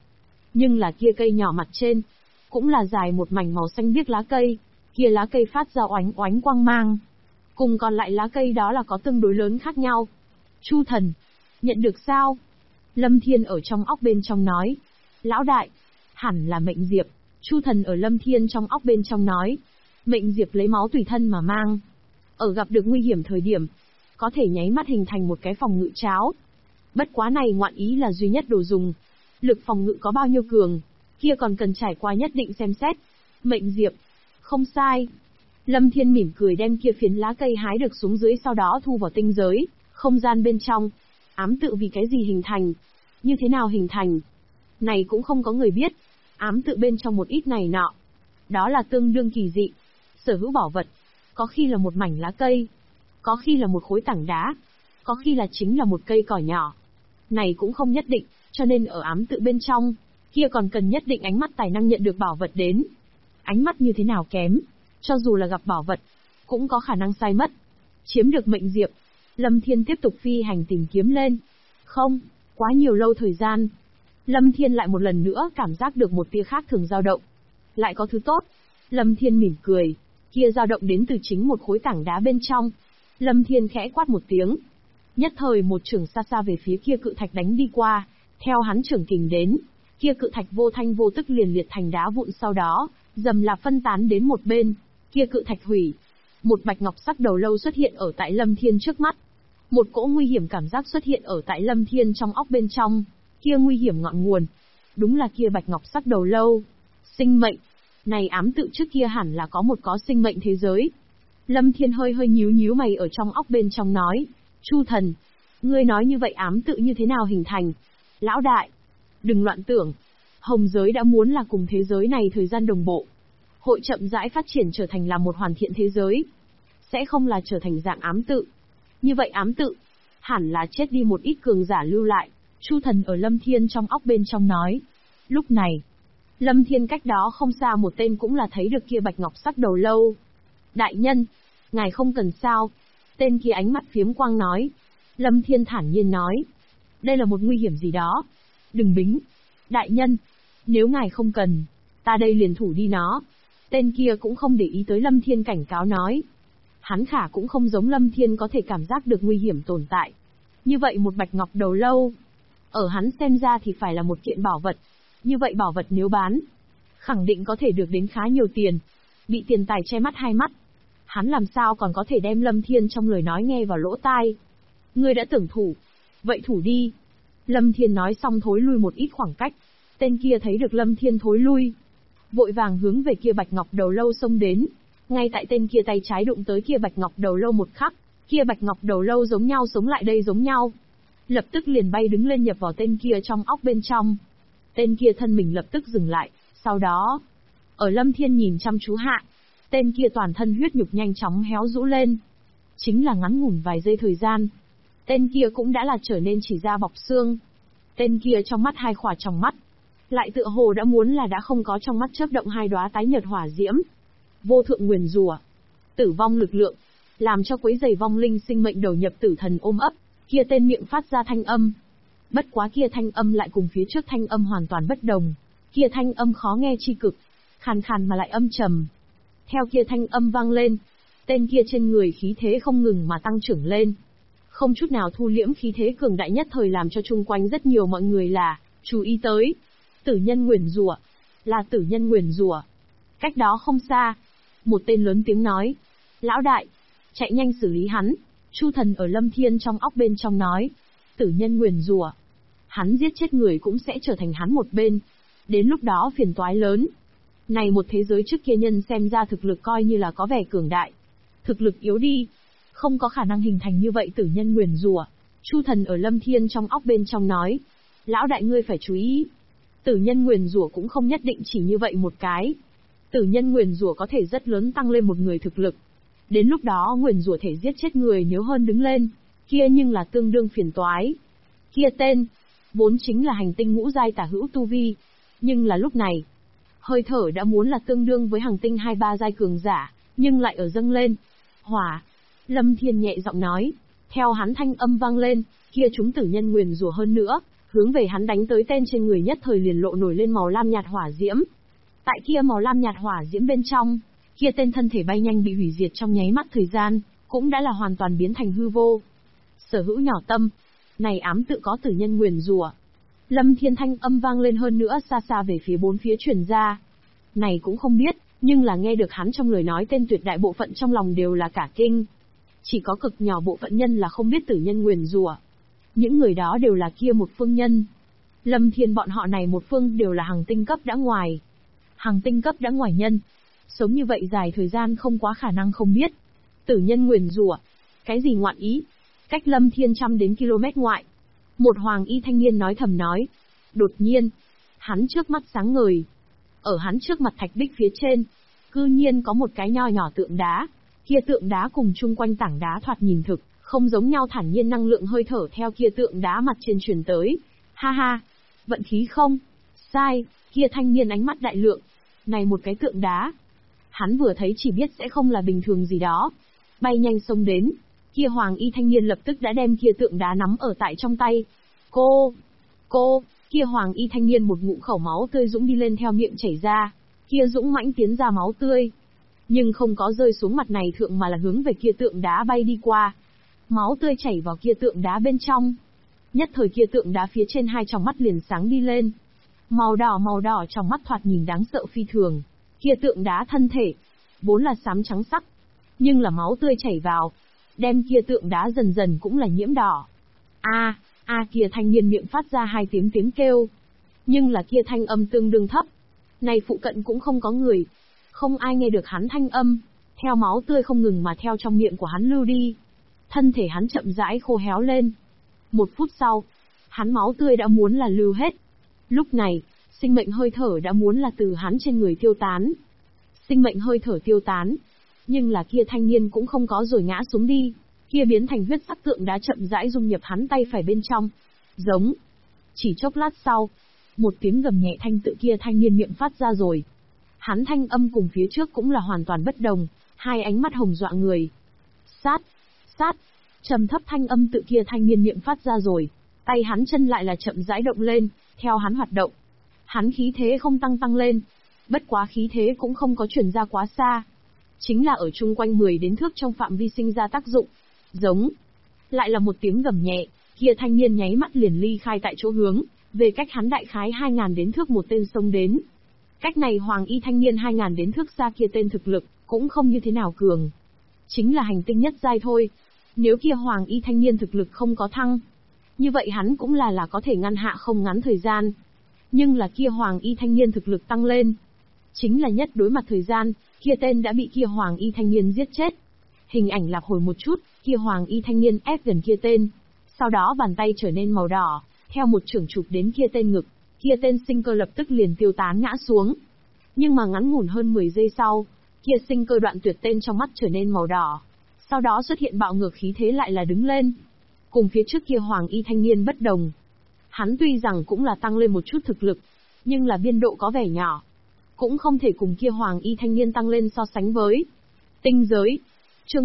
A: Nhưng là kia cây nhỏ mặt trên, cũng là dài một mảnh màu xanh biếc lá cây, kia lá cây phát ra oánh oánh quang mang. Cùng còn lại lá cây đó là có tương đối lớn khác nhau. Chu thần, nhận được sao? Lâm Thiên ở trong óc bên trong nói. Lão đại, hẳn là mệnh diệp. Chu thần ở Lâm Thiên trong óc bên trong nói. Mệnh diệp lấy máu tùy thân mà mang. Ở gặp được nguy hiểm thời điểm, có thể nháy mắt hình thành một cái phòng ngự cháo. Bất quá này ngoạn ý là duy nhất đồ dùng. Lực phòng ngự có bao nhiêu cường, kia còn cần trải qua nhất định xem xét. Mệnh diệp, không sai. Lâm Thiên mỉm cười đem kia phiến lá cây hái được xuống dưới, sau đó thu vào tinh giới, không gian bên trong. Ám tự vì cái gì hình thành? Như thế nào hình thành? Này cũng không có người biết. Ám tự bên trong một ít này nọ. Đó là tương đương kỳ dị. Sở hữu bảo vật. Có khi là một mảnh lá cây. Có khi là một khối tảng đá. Có khi là chính là một cây cỏ nhỏ. Này cũng không nhất định, cho nên ở ám tự bên trong, kia còn cần nhất định ánh mắt tài năng nhận được bảo vật đến. Ánh mắt như thế nào kém, cho dù là gặp bảo vật, cũng có khả năng sai mất. Chiếm được mệnh diệp, Lâm Thiên tiếp tục phi hành tìm kiếm lên. Không, quá nhiều lâu thời gian. Lâm Thiên lại một lần nữa cảm giác được một tia khác thường dao động. Lại có thứ tốt. Lâm Thiên mỉm cười, kia dao động đến từ chính một khối tảng đá bên trong. Lâm Thiên khẽ quát một tiếng. Nhất thời một chưởng xa xa về phía kia cự thạch đánh đi qua, theo hắn chưởng kình đến, kia cự thạch vô thanh vô tức liền liệt thành đá vụn, sau đó dầm là phân tán đến một bên, kia cự thạch hủy. Một bạch ngọc sắc đầu lâu xuất hiện ở tại Lâm Thiên trước mắt. Một cỗ nguy hiểm cảm giác xuất hiện ở tại Lâm Thiên trong óc bên trong, kia nguy hiểm ngọn nguồn, đúng là kia bạch ngọc sắc đầu lâu. Sinh mệnh, này ám tự trước kia hẳn là có một có sinh mệnh thế giới. Lâm Thiên hơi hơi nhíu nhíu mày ở trong óc bên trong nói. Chu thần, ngươi nói như vậy ám tự như thế nào hình thành? Lão đại, đừng loạn tưởng. Hồng giới đã muốn là cùng thế giới này thời gian đồng bộ. Hội chậm rãi phát triển trở thành là một hoàn thiện thế giới. Sẽ không là trở thành dạng ám tự. Như vậy ám tự, hẳn là chết đi một ít cường giả lưu lại. Chu thần ở Lâm Thiên trong óc bên trong nói. Lúc này, Lâm Thiên cách đó không xa một tên cũng là thấy được kia bạch ngọc sắc đầu lâu. Đại nhân, ngài không cần sao. Tên kia ánh mắt phiếm quang nói. Lâm Thiên thản nhiên nói. Đây là một nguy hiểm gì đó. Đừng bính. Đại nhân, nếu ngài không cần, ta đây liền thủ đi nó. Tên kia cũng không để ý tới Lâm Thiên cảnh cáo nói. Hắn khả cũng không giống Lâm Thiên có thể cảm giác được nguy hiểm tồn tại. Như vậy một bạch ngọc đầu lâu, ở hắn xem ra thì phải là một kiện bảo vật. Như vậy bảo vật nếu bán, khẳng định có thể được đến khá nhiều tiền. Bị tiền tài che mắt hai mắt, hắn làm sao còn có thể đem Lâm Thiên trong lời nói nghe vào lỗ tai. Ngươi đã tưởng thủ, vậy thủ đi. Lâm Thiên nói xong thối lui một ít khoảng cách. Tên kia thấy được Lâm Thiên thối lui, vội vàng hướng về kia bạch ngọc đầu lâu xông đến. Ngay tại tên kia tay trái đụng tới kia bạch ngọc đầu lâu một khắc, kia bạch ngọc đầu lâu giống nhau sống lại đây giống nhau. Lập tức liền bay đứng lên nhập vào tên kia trong óc bên trong. Tên kia thân mình lập tức dừng lại, sau đó, ở Lâm Thiên nhìn chăm chú hạ, tên kia toàn thân huyết nhục nhanh chóng héo rũ lên. Chính là ngắn ngủn vài giây thời gian, tên kia cũng đã là trở nên chỉ da bọc xương. Tên kia trong mắt hai khỏa trong mắt, lại tựa hồ đã muốn là đã không có trong mắt chớp động hai đóa tái nhợt hỏa diễm. Vô thượng nguyền rủa, tử vong lực lượng, làm cho quấy giày vong linh sinh mệnh đầu nhập tử thần ôm ấp, kia tên miệng phát ra thanh âm. Bất quá kia thanh âm lại cùng phía trước thanh âm hoàn toàn bất đồng. Kia thanh âm khó nghe chi cực, khàn khàn mà lại âm trầm. Theo kia thanh âm vang lên, tên kia trên người khí thế không ngừng mà tăng trưởng lên. Không chút nào thu liễm khí thế cường đại nhất thời làm cho chung quanh rất nhiều mọi người là chú ý tới. Tử nhân nguyền rủa, là tử nhân nguyền rủa. Cách đó không xa, một tên lớn tiếng nói. Lão đại, chạy nhanh xử lý hắn. Chu thần ở Lâm Thiên trong óc bên trong nói. Tử nhân nguyền rủa, hắn giết chết người cũng sẽ trở thành hắn một bên. Đến lúc đó phiền toái lớn. Này một thế giới trước kia nhân xem ra thực lực coi như là có vẻ cường đại. Thực lực yếu đi, không có khả năng hình thành như vậy tử nhân nguyền rủa. Chu thần ở Lâm Thiên trong óc bên trong nói. Lão đại ngươi phải chú ý. Tử nhân nguyền rủa cũng không nhất định chỉ như vậy một cái. Tử nhân nguyền rủa có thể rất lớn tăng lên một người thực lực. Đến lúc đó nguyền rủa thể giết chết người nếu hơn đứng lên, kia nhưng là tương đương phiền toái. Kia tên, vốn chính là hành tinh ngũ giai tả hữu tu vi, nhưng là lúc này, hơi thở đã muốn là tương đương với hành tinh 2-3 giai cường giả, nhưng lại ở dâng lên. Hỏa, Lâm Thiên nhẹ giọng nói, theo hắn thanh âm vang lên, kia chúng tử nhân nguyền rủa hơn nữa, hướng về hắn đánh tới tên trên người nhất thời liền lộ nổi lên màu lam nhạt hỏa diễm. Tại kia màu lam nhạt hỏa diễm bên trong, kia tên thân thể bay nhanh bị hủy diệt trong nháy mắt thời gian, cũng đã là hoàn toàn biến thành hư vô. Sở hữu nhỏ tâm, này ám tự có tử nhân nguyền rủa. Lâm Thiên thanh âm vang lên hơn nữa xa xa về phía bốn phía truyền ra. Này cũng không biết, nhưng là nghe được hắn trong lời nói tên tuyệt đại bộ phận trong lòng đều là cả kinh. Chỉ có cực nhỏ bộ phận nhân là không biết tử nhân nguyền rủa. Những người đó đều là kia một phương nhân. Lâm Thiên bọn họ này một phương đều là hàng tinh cấp đã ngoài. Hàng tinh cấp đã ngoài nhân. Sống như vậy dài thời gian không quá khả năng không biết. Tử nhân nguyền rủa, cái gì ngoạn ý? Cách Lâm Thiên trăm đến km ngoại. Một hoàng y thanh niên nói thầm nói. Đột nhiên, hắn trước mắt sáng ngời. Ở hắn trước mặt thạch bích phía trên, cư nhiên có một cái nho nhỏ tượng đá. Kia tượng đá cùng chung quanh tảng đá thoạt nhìn thực, không giống nhau, thản nhiên năng lượng hơi thở theo kia tượng đá mặt trên truyền tới. Ha ha, vận khí không? Sai, kia thanh niên ánh mắt đại lượng. Này một cái tượng đá. Hắn vừa thấy chỉ biết sẽ không là bình thường gì đó. Bay nhanh xông đến. Kia hoàng y thanh niên lập tức đã đem kia tượng đá nắm ở tại trong tay. Cô, kia hoàng y thanh niên một ngụm khẩu máu tươi dũng đi lên theo miệng chảy ra. Kia dũng mãnh tiến ra máu tươi. Nhưng không có rơi xuống mặt này thượng mà là hướng về kia tượng đá bay đi qua. Máu tươi chảy vào kia tượng đá bên trong. Nhất thời kia tượng đá phía trên hai tròng mắt liền sáng đi lên. Màu đỏ trong mắt thoạt nhìn đáng sợ phi thường. Kia tượng đá thân thể, vốn là xám trắng sắc. Nhưng là máu tươi chảy vào, đem kia tượng đá dần dần cũng là nhiễm đỏ. Kia thanh niên miệng phát ra hai tiếng kêu. Nhưng là kia thanh âm tương đương thấp. Này phụ cận cũng không có người. Không ai nghe được hắn thanh âm. Theo máu tươi không ngừng mà theo trong miệng của hắn lưu đi. Thân thể hắn chậm rãi khô héo lên. 1 phút sau, hắn máu tươi đã muốn là lưu hết. Lúc này, sinh mệnh hơi thở đã muốn là từ hắn trên người tiêu tán. Sinh mệnh hơi thở tiêu tán. Nhưng là kia thanh niên cũng không có rồi ngã xuống đi. Kia biến thành huyết sắc tượng đá chậm rãi dung nhập hắn tay phải bên trong. Giống. Chỉ chốc lát sau, một tiếng gầm nhẹ thanh tự kia thanh niên miệng phát ra rồi. Hắn thanh âm cùng phía trước cũng là hoàn toàn bất đồng, hai ánh mắt hồng dọa người. Sát, trầm thấp thanh âm tự kia thanh niên miệng phát ra rồi. Tay hắn chân lại là chậm rãi động lên, theo hắn hoạt động. Hắn khí thế không tăng lên. Bất quá khí thế cũng không có chuyển ra quá xa. Chính là ở chung quanh 10 đến thước trong phạm vi sinh ra tác dụng. Giống. Lại là một tiếng gầm nhẹ, kia thanh niên nháy mắt liền ly khai tại chỗ hướng, về cách hắn đại khái 2000 đến thước một tên xông đến. Cách này hoàng y thanh niên 2000 đến thước xa kia tên thực lực, cũng không như thế nào cường. Chính là hành tinh nhất giai thôi. Nếu kia hoàng y thanh niên thực lực không có thăng, như vậy hắn cũng là có thể ngăn hạ không ngắn thời gian. Nhưng là kia hoàng y thanh niên thực lực tăng lên. Chính là nhất đối mặt thời gian, kia tên đã bị kia hoàng y thanh niên giết chết. Hình ảnh lặp hồi một chút, kia hoàng y thanh niên ép gần kia tên. Sau đó bàn tay trở nên màu đỏ, theo một chưởng chụp đến kia tên ngực, kia tên sinh cơ lập tức liền tiêu tán ngã xuống. Nhưng mà ngắn ngủn hơn 10 giây sau, kia sinh cơ đoạn tuyệt tên trong mắt trở nên màu đỏ. Sau đó xuất hiện bạo ngược khí thế lại là đứng lên. Cùng phía trước kia hoàng y thanh niên bất đồng. Hắn tuy rằng cũng là tăng lên một chút thực lực, nhưng là biên độ có vẻ nhỏ. Cũng không thể cùng kia hoàng y thanh niên tăng lên so sánh với. Tinh giới. Chương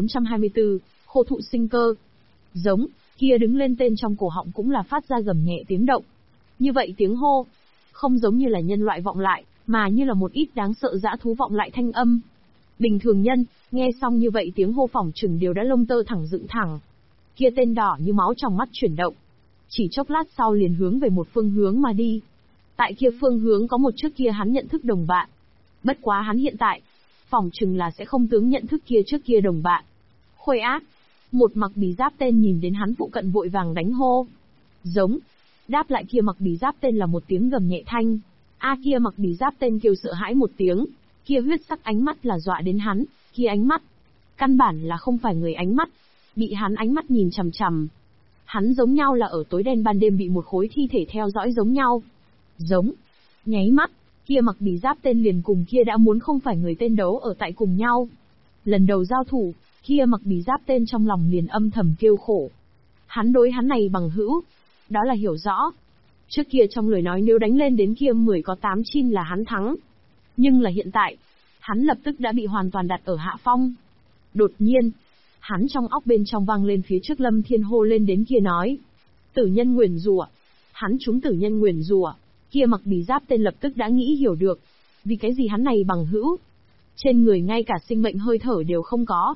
A: 1424, khô thụ sinh cơ. Giống, kia đứng lên tên trong cổ họng cũng là phát ra gầm nhẹ tiếng động. Như vậy tiếng hô, không giống như là nhân loại vọng lại, mà như là một ít đáng sợ dã thú vọng lại thanh âm. Bình thường nhân, nghe xong như vậy tiếng hô phỏng chừng đều đã lông tơ thẳng dựng thẳng. Kia tên đỏ như máu trong mắt chuyển động. Chỉ chốc lát sau liền hướng về một phương hướng mà đi. Tại kia phương hướng có một trước kia hắn nhận thức đồng bạn. Bất quá hắn hiện tại, phỏng chừng là sẽ không tướng nhận thức kia trước kia đồng bạn. Khôi ác. Một mặc bì giáp tên nhìn đến hắn phụ cận vội vàng đánh hô. Giống. Đáp lại kia mặc bì giáp tên là một tiếng gầm nhẹ thanh. Kia mặc bì giáp tên kêu sợ hãi một tiếng. Kia huyết sắc ánh mắt là dọa đến hắn. Kia ánh mắt, căn bản là không phải người ánh mắt. Bị hắn ánh mắt nhìn chằm chằm. Hắn giống nhau là ở tối đen ban đêm bị một khối thi thể theo dõi giống nhau. Giống. Nháy mắt, kia mặc bì giáp tên liền cùng kia đã muốn không phải người tên đấu ở tại cùng nhau. Lần đầu giao thủ, kia mặc bì giáp tên trong lòng liền âm thầm kêu khổ. Hắn đối hắn này bằng hữu, đó là hiểu rõ. Trước kia trong lời nói nếu đánh lên đến kia 10 có 8 chin là hắn thắng. Nhưng là hiện tại, hắn lập tức đã bị hoàn toàn đặt ở hạ phong. Đột nhiên, hắn trong óc bên trong vang lên phía trước Lâm Thiên hô lên đến kia nói. Tử nhân nguyền rủa. Hắn trúng tử nhân nguyền rủa, kia mặc bì giáp tên lập tức đã nghĩ hiểu được. Vì cái gì hắn này bằng hữu? Trên người ngay cả sinh mệnh hơi thở đều không có.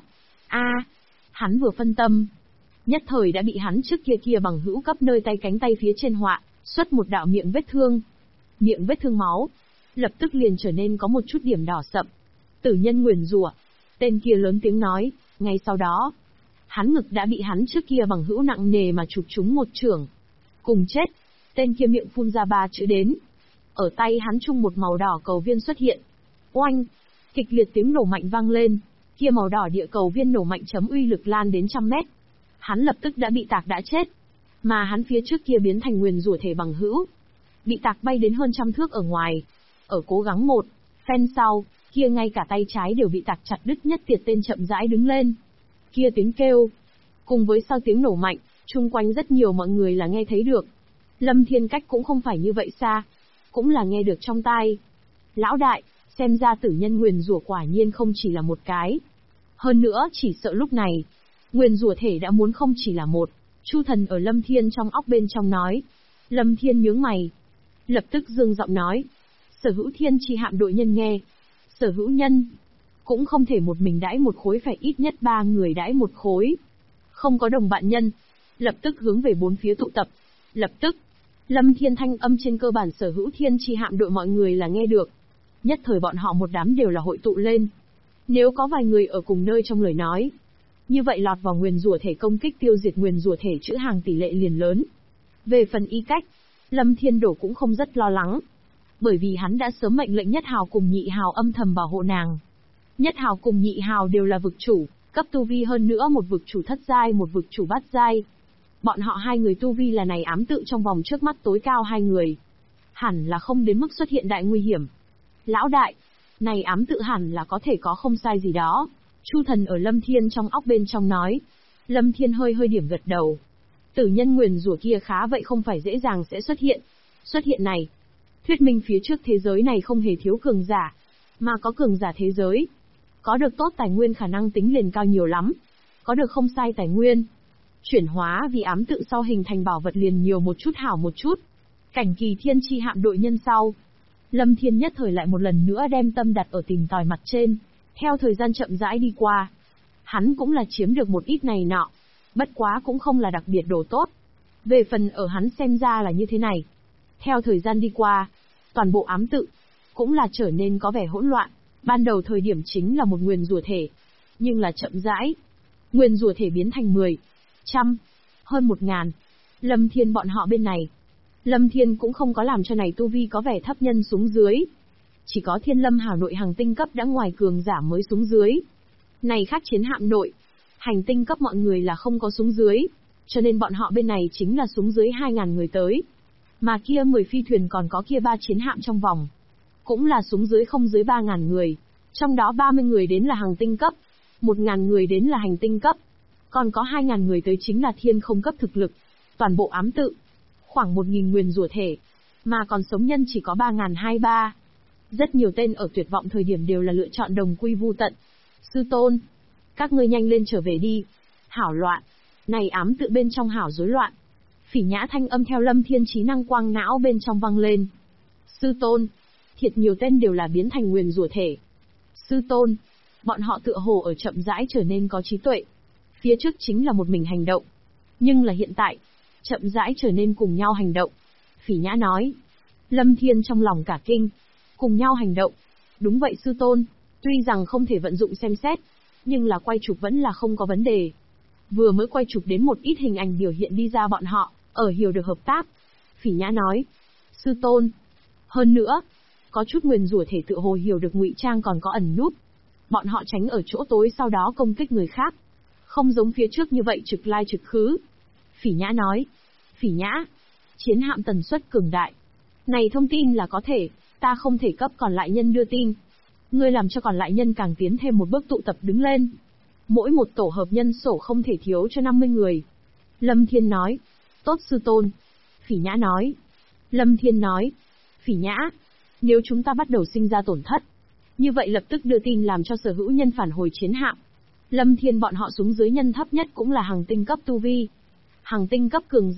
A: Hắn vừa phân tâm. Nhất thời đã bị hắn trước kia bằng hữu cấp nơi tay cánh tay phía trên họa, xuất một đạo miệng vết thương. Miệng vết thương máu, lập tức liền trở nên có một chút điểm đỏ sậm. Tử nhân nguyền rủa, tên kia lớn tiếng nói, ngay sau đó. Hắn ngực đã bị hắn trước kia bằng hữu nặng nề mà chụp trúng một chưởng. Cùng chết, tên kia miệng phun ra 3 chữ đến. Ở tay hắn chung một màu đỏ cầu viên xuất hiện. Oanh! Kịch liệt tiếng nổ mạnh vang lên, kia màu đỏ địa cầu viên nổ mạnh chấm uy lực lan đến 100 mét. Hắn lập tức đã bị tạc đã chết. Mà hắn phía trước kia biến thành nguyền rủa thể bằng hữu. Bị tạc bay đến hơn 100 thước ở ngoài. Ở cố gắng một, phen sau, kia ngay cả tay trái đều bị tạc chặt đứt nhất tiệt tên chậm rãi đứng lên. Kia tiếng kêu, cùng với sau tiếng nổ mạnh, chung quanh rất nhiều mọi người là nghe thấy được. Lâm Thiên cách cũng không phải như vậy xa, cũng là nghe được trong tai. Lão đại, xem ra tử nhân nguyền rủa quả nhiên không chỉ là một cái. Hơn nữa chỉ sợ lúc này, nguyền rủa thể đã muốn không chỉ là một. Chu thần ở Lâm Thiên trong óc bên trong nói. Lâm Thiên nhướng mày, lập tức dương giọng nói. Sở hữu thiên chi hạm đội nhân nghe. Sở hữu nhân, cũng không thể một mình đãi một khối, phải ít nhất 3 người đãi một khối. Không có đồng bạn nhân, lập tức hướng về 4 phía tụ tập. Lập tức, Lâm Thiên thanh âm trên cơ bản sở hữu thiên chi hạm đội mọi người là nghe được. Nhất thời bọn họ một đám đều là hội tụ lên. Nếu có vài người ở cùng nơi trong lời nói, như vậy lọt vào nguyền rủa thể công kích tiêu diệt nguyền rủa thể chữ hàng tỷ lệ liền lớn. Về phần y cách, Lâm Thiên Đổ cũng không rất lo lắng. Bởi vì hắn đã sớm mệnh lệnh Nhất Hào cùng Nhị Hào âm thầm bảo hộ nàng. Nhất Hào cùng Nhị Hào đều là vực chủ, cấp tu vi hơn nữa một vực chủ thất giai, một vực chủ bát giai. Bọn họ 2 người tu vi là này ám tự trong vòng trước mắt tối cao 2 người. Hẳn là không đến mức xuất hiện đại nguy hiểm. Lão đại, này ám tự hẳn là có thể có không sai gì đó. Chu thần ở Lâm Thiên trong óc bên trong nói. Lâm Thiên hơi điểm gật đầu. Tử nhân nguyền rủa kia khá vậy không phải dễ dàng sẽ xuất hiện. Xuất hiện này, thuyết minh phía trước thế giới này không hề thiếu cường giả, mà có cường giả thế giới. Có được tốt tài nguyên khả năng tính liền cao nhiều lắm. Có được không sai tài nguyên, chuyển hóa vì ám tự sau hình thành bảo vật liền nhiều một chút hảo một chút. Cảnh kỳ thiên chi hạm đội nhân sau. Lâm Thiên nhất thời lại một lần nữa đem tâm đặt ở tìm tòi mặt trên. Theo thời gian chậm rãi đi qua, hắn cũng là chiếm được một ít này nọ. Bất quá cũng không là đặc biệt đồ tốt. Về phần ở hắn xem ra là như thế này. Theo thời gian đi qua, toàn bộ ám tự cũng là trở nên có vẻ hỗn loạn. Ban đầu thời điểm chính là một nguyền rủa thể, nhưng là chậm rãi, nguyền rủa thể biến thành 10, trăm, hơn 1000. Lâm Thiên bọn họ bên này, Lâm Thiên cũng không có làm cho này tu vi có vẻ thấp nhân xuống dưới. Chỉ có Thiên Lâm Hào nội hành tinh cấp đã ngoài cường giả mới xuống dưới. Này khác chiến hạm nội, hành tinh cấp mọi người là không có xuống dưới, cho nên bọn họ bên này chính là xuống dưới 2000 người tới. Mà kia 10 phi thuyền còn có kia 3 chiến hạm trong vòng, cũng là xuống dưới không dưới 3000 người. Trong đó 30 người đến là hành tinh cấp, 1000 người đến là hành tinh cấp, còn có 2000 người tới chính là thiên không cấp thực lực. Toàn bộ ám tự, khoảng 1000 nguyền rủa thể, mà còn sống nhân chỉ có 3023. Rất nhiều tên ở tuyệt vọng thời điểm đều là lựa chọn đồng quy vu tận. Sư tôn, các ngươi nhanh lên trở về đi. Hảo loạn, này ám tự bên trong hảo rối loạn. Phỉ Nhã thanh âm theo Lâm Thiên trí năng quang não bên trong vang lên. Sư tôn, thiệt nhiều tên đều là biến thành nguyền rủa thể. Sư tôn, bọn họ tựa hồ ở chậm rãi trở nên có trí tuệ. Phía trước chính là một mình hành động, nhưng là hiện tại, chậm rãi trở nên cùng nhau hành động. Phỉ Nhã nói. Lâm Thiên trong lòng cả kinh. Cùng nhau hành động. Đúng vậy sư tôn, tuy rằng không thể vận dụng xem xét, nhưng là quay chụp vẫn là không có vấn đề. Vừa mới quay chụp đến một ít hình ảnh biểu hiện đi ra bọn họ, ở hiểu được hợp tác. Phỉ Nhã nói. Sư tôn. Hơn nữa, có chút nguyền rủa thể tự hồ hiểu được ngụy trang còn có ẩn núp. Bọn họ tránh ở chỗ tối sau đó công kích người khác. Không giống phía trước như vậy trực lai trực khứ. Phỉ Nhã nói. Phỉ Nhã, chiến hạm tần suất cường đại. Này thông tin là có thể, ta không thể cấp còn lại nhân đưa tin. Ngươi làm cho còn lại nhân càng tiến thêm một bước tụ tập đứng lên. Mỗi một tổ hợp nhân sổ không thể thiếu cho 50 người. Lâm Thiên nói. Tốt sư tôn. Phỉ Nhã nói. Lâm Thiên nói. Phỉ Nhã, nếu chúng ta bắt đầu sinh ra tổn thất, như vậy lập tức đưa tin làm cho sở hữu nhân phản hồi chiến hạm. Lâm Thiên bọn họ xuống dưới nhân thấp nhất cũng là hàng tinh cấp tu vi. Hàng tinh cấp cường giả,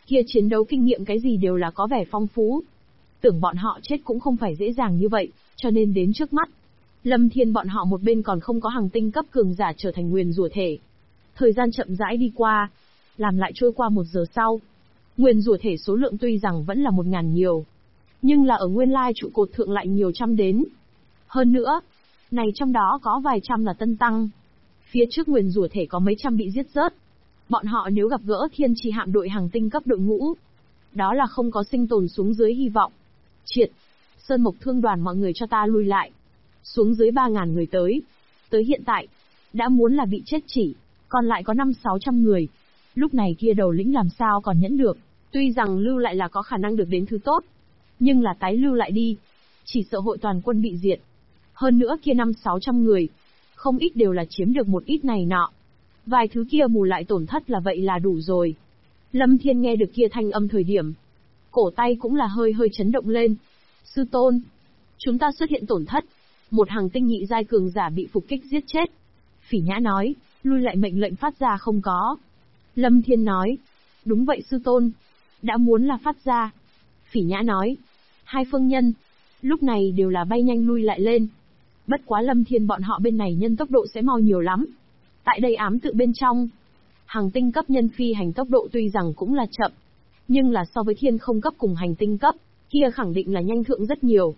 A: Kia chiến đấu kinh nghiệm cái gì đều là có vẻ phong phú. Tưởng bọn họ chết cũng không phải dễ dàng như vậy, cho nên đến trước mắt. Lâm Thiên bọn họ một bên còn không có hàng tinh cấp cường giả trở thành nguyền rủa thể. Thời gian chậm rãi đi qua, làm lại trôi qua 1 giờ sau. Nguyền rủa thể số lượng tuy rằng vẫn là 1000 nhiều, nhưng là ở nguyên lai trụ cột thượng lại nhiều trăm đến. Hơn nữa, này trong đó có vài trăm là tân tăng. Phía trước nguyền rủa thể có mấy trăm bị giết rớt. Bọn họ nếu gặp gỡ thiên trì hạm đội hàng tinh cấp đội ngũ, đó là không có sinh tồn xuống dưới hy vọng. Triệt, Sơn Mộc Thương đoàn mọi người cho ta lui lại. Xuống dưới 3000 người tới. Tới hiện tại, đã muốn là bị chết chỉ, còn lại có 500-600 người. Lúc này kia đầu lĩnh làm sao còn nhẫn được, tuy rằng lưu lại là có khả năng được đến thứ tốt, nhưng là tái lưu lại đi, chỉ sợ hội toàn quân bị diệt. Hơn nữa kia 500-600 người, không ít đều là chiếm được một ít này nọ. Vài thứ kia bù lại tổn thất là vậy là đủ rồi. Lâm Thiên nghe được kia thanh âm thời điểm, cổ tay cũng là hơi hơi chấn động lên. Sư tôn, chúng ta xuất hiện tổn thất. Một hàng tinh nhị giai cường giả bị phục kích giết chết. Phỉ Nhã nói, lui lại mệnh lệnh phát ra không có. Lâm Thiên nói, đúng vậy sư tôn, đã muốn là phát ra. Phỉ Nhã nói, hai phương nhân, lúc này đều là bay nhanh lui lại lên. Bất quá Lâm Thiên bọn họ bên này nhân tốc độ sẽ mau nhiều lắm. Tại đây ám tự bên trong, hàng tinh cấp nhân phi hành tốc độ tuy rằng cũng là chậm, nhưng là so với thiên không cấp cùng hành tinh cấp, kia khẳng định là nhanh thượng rất nhiều.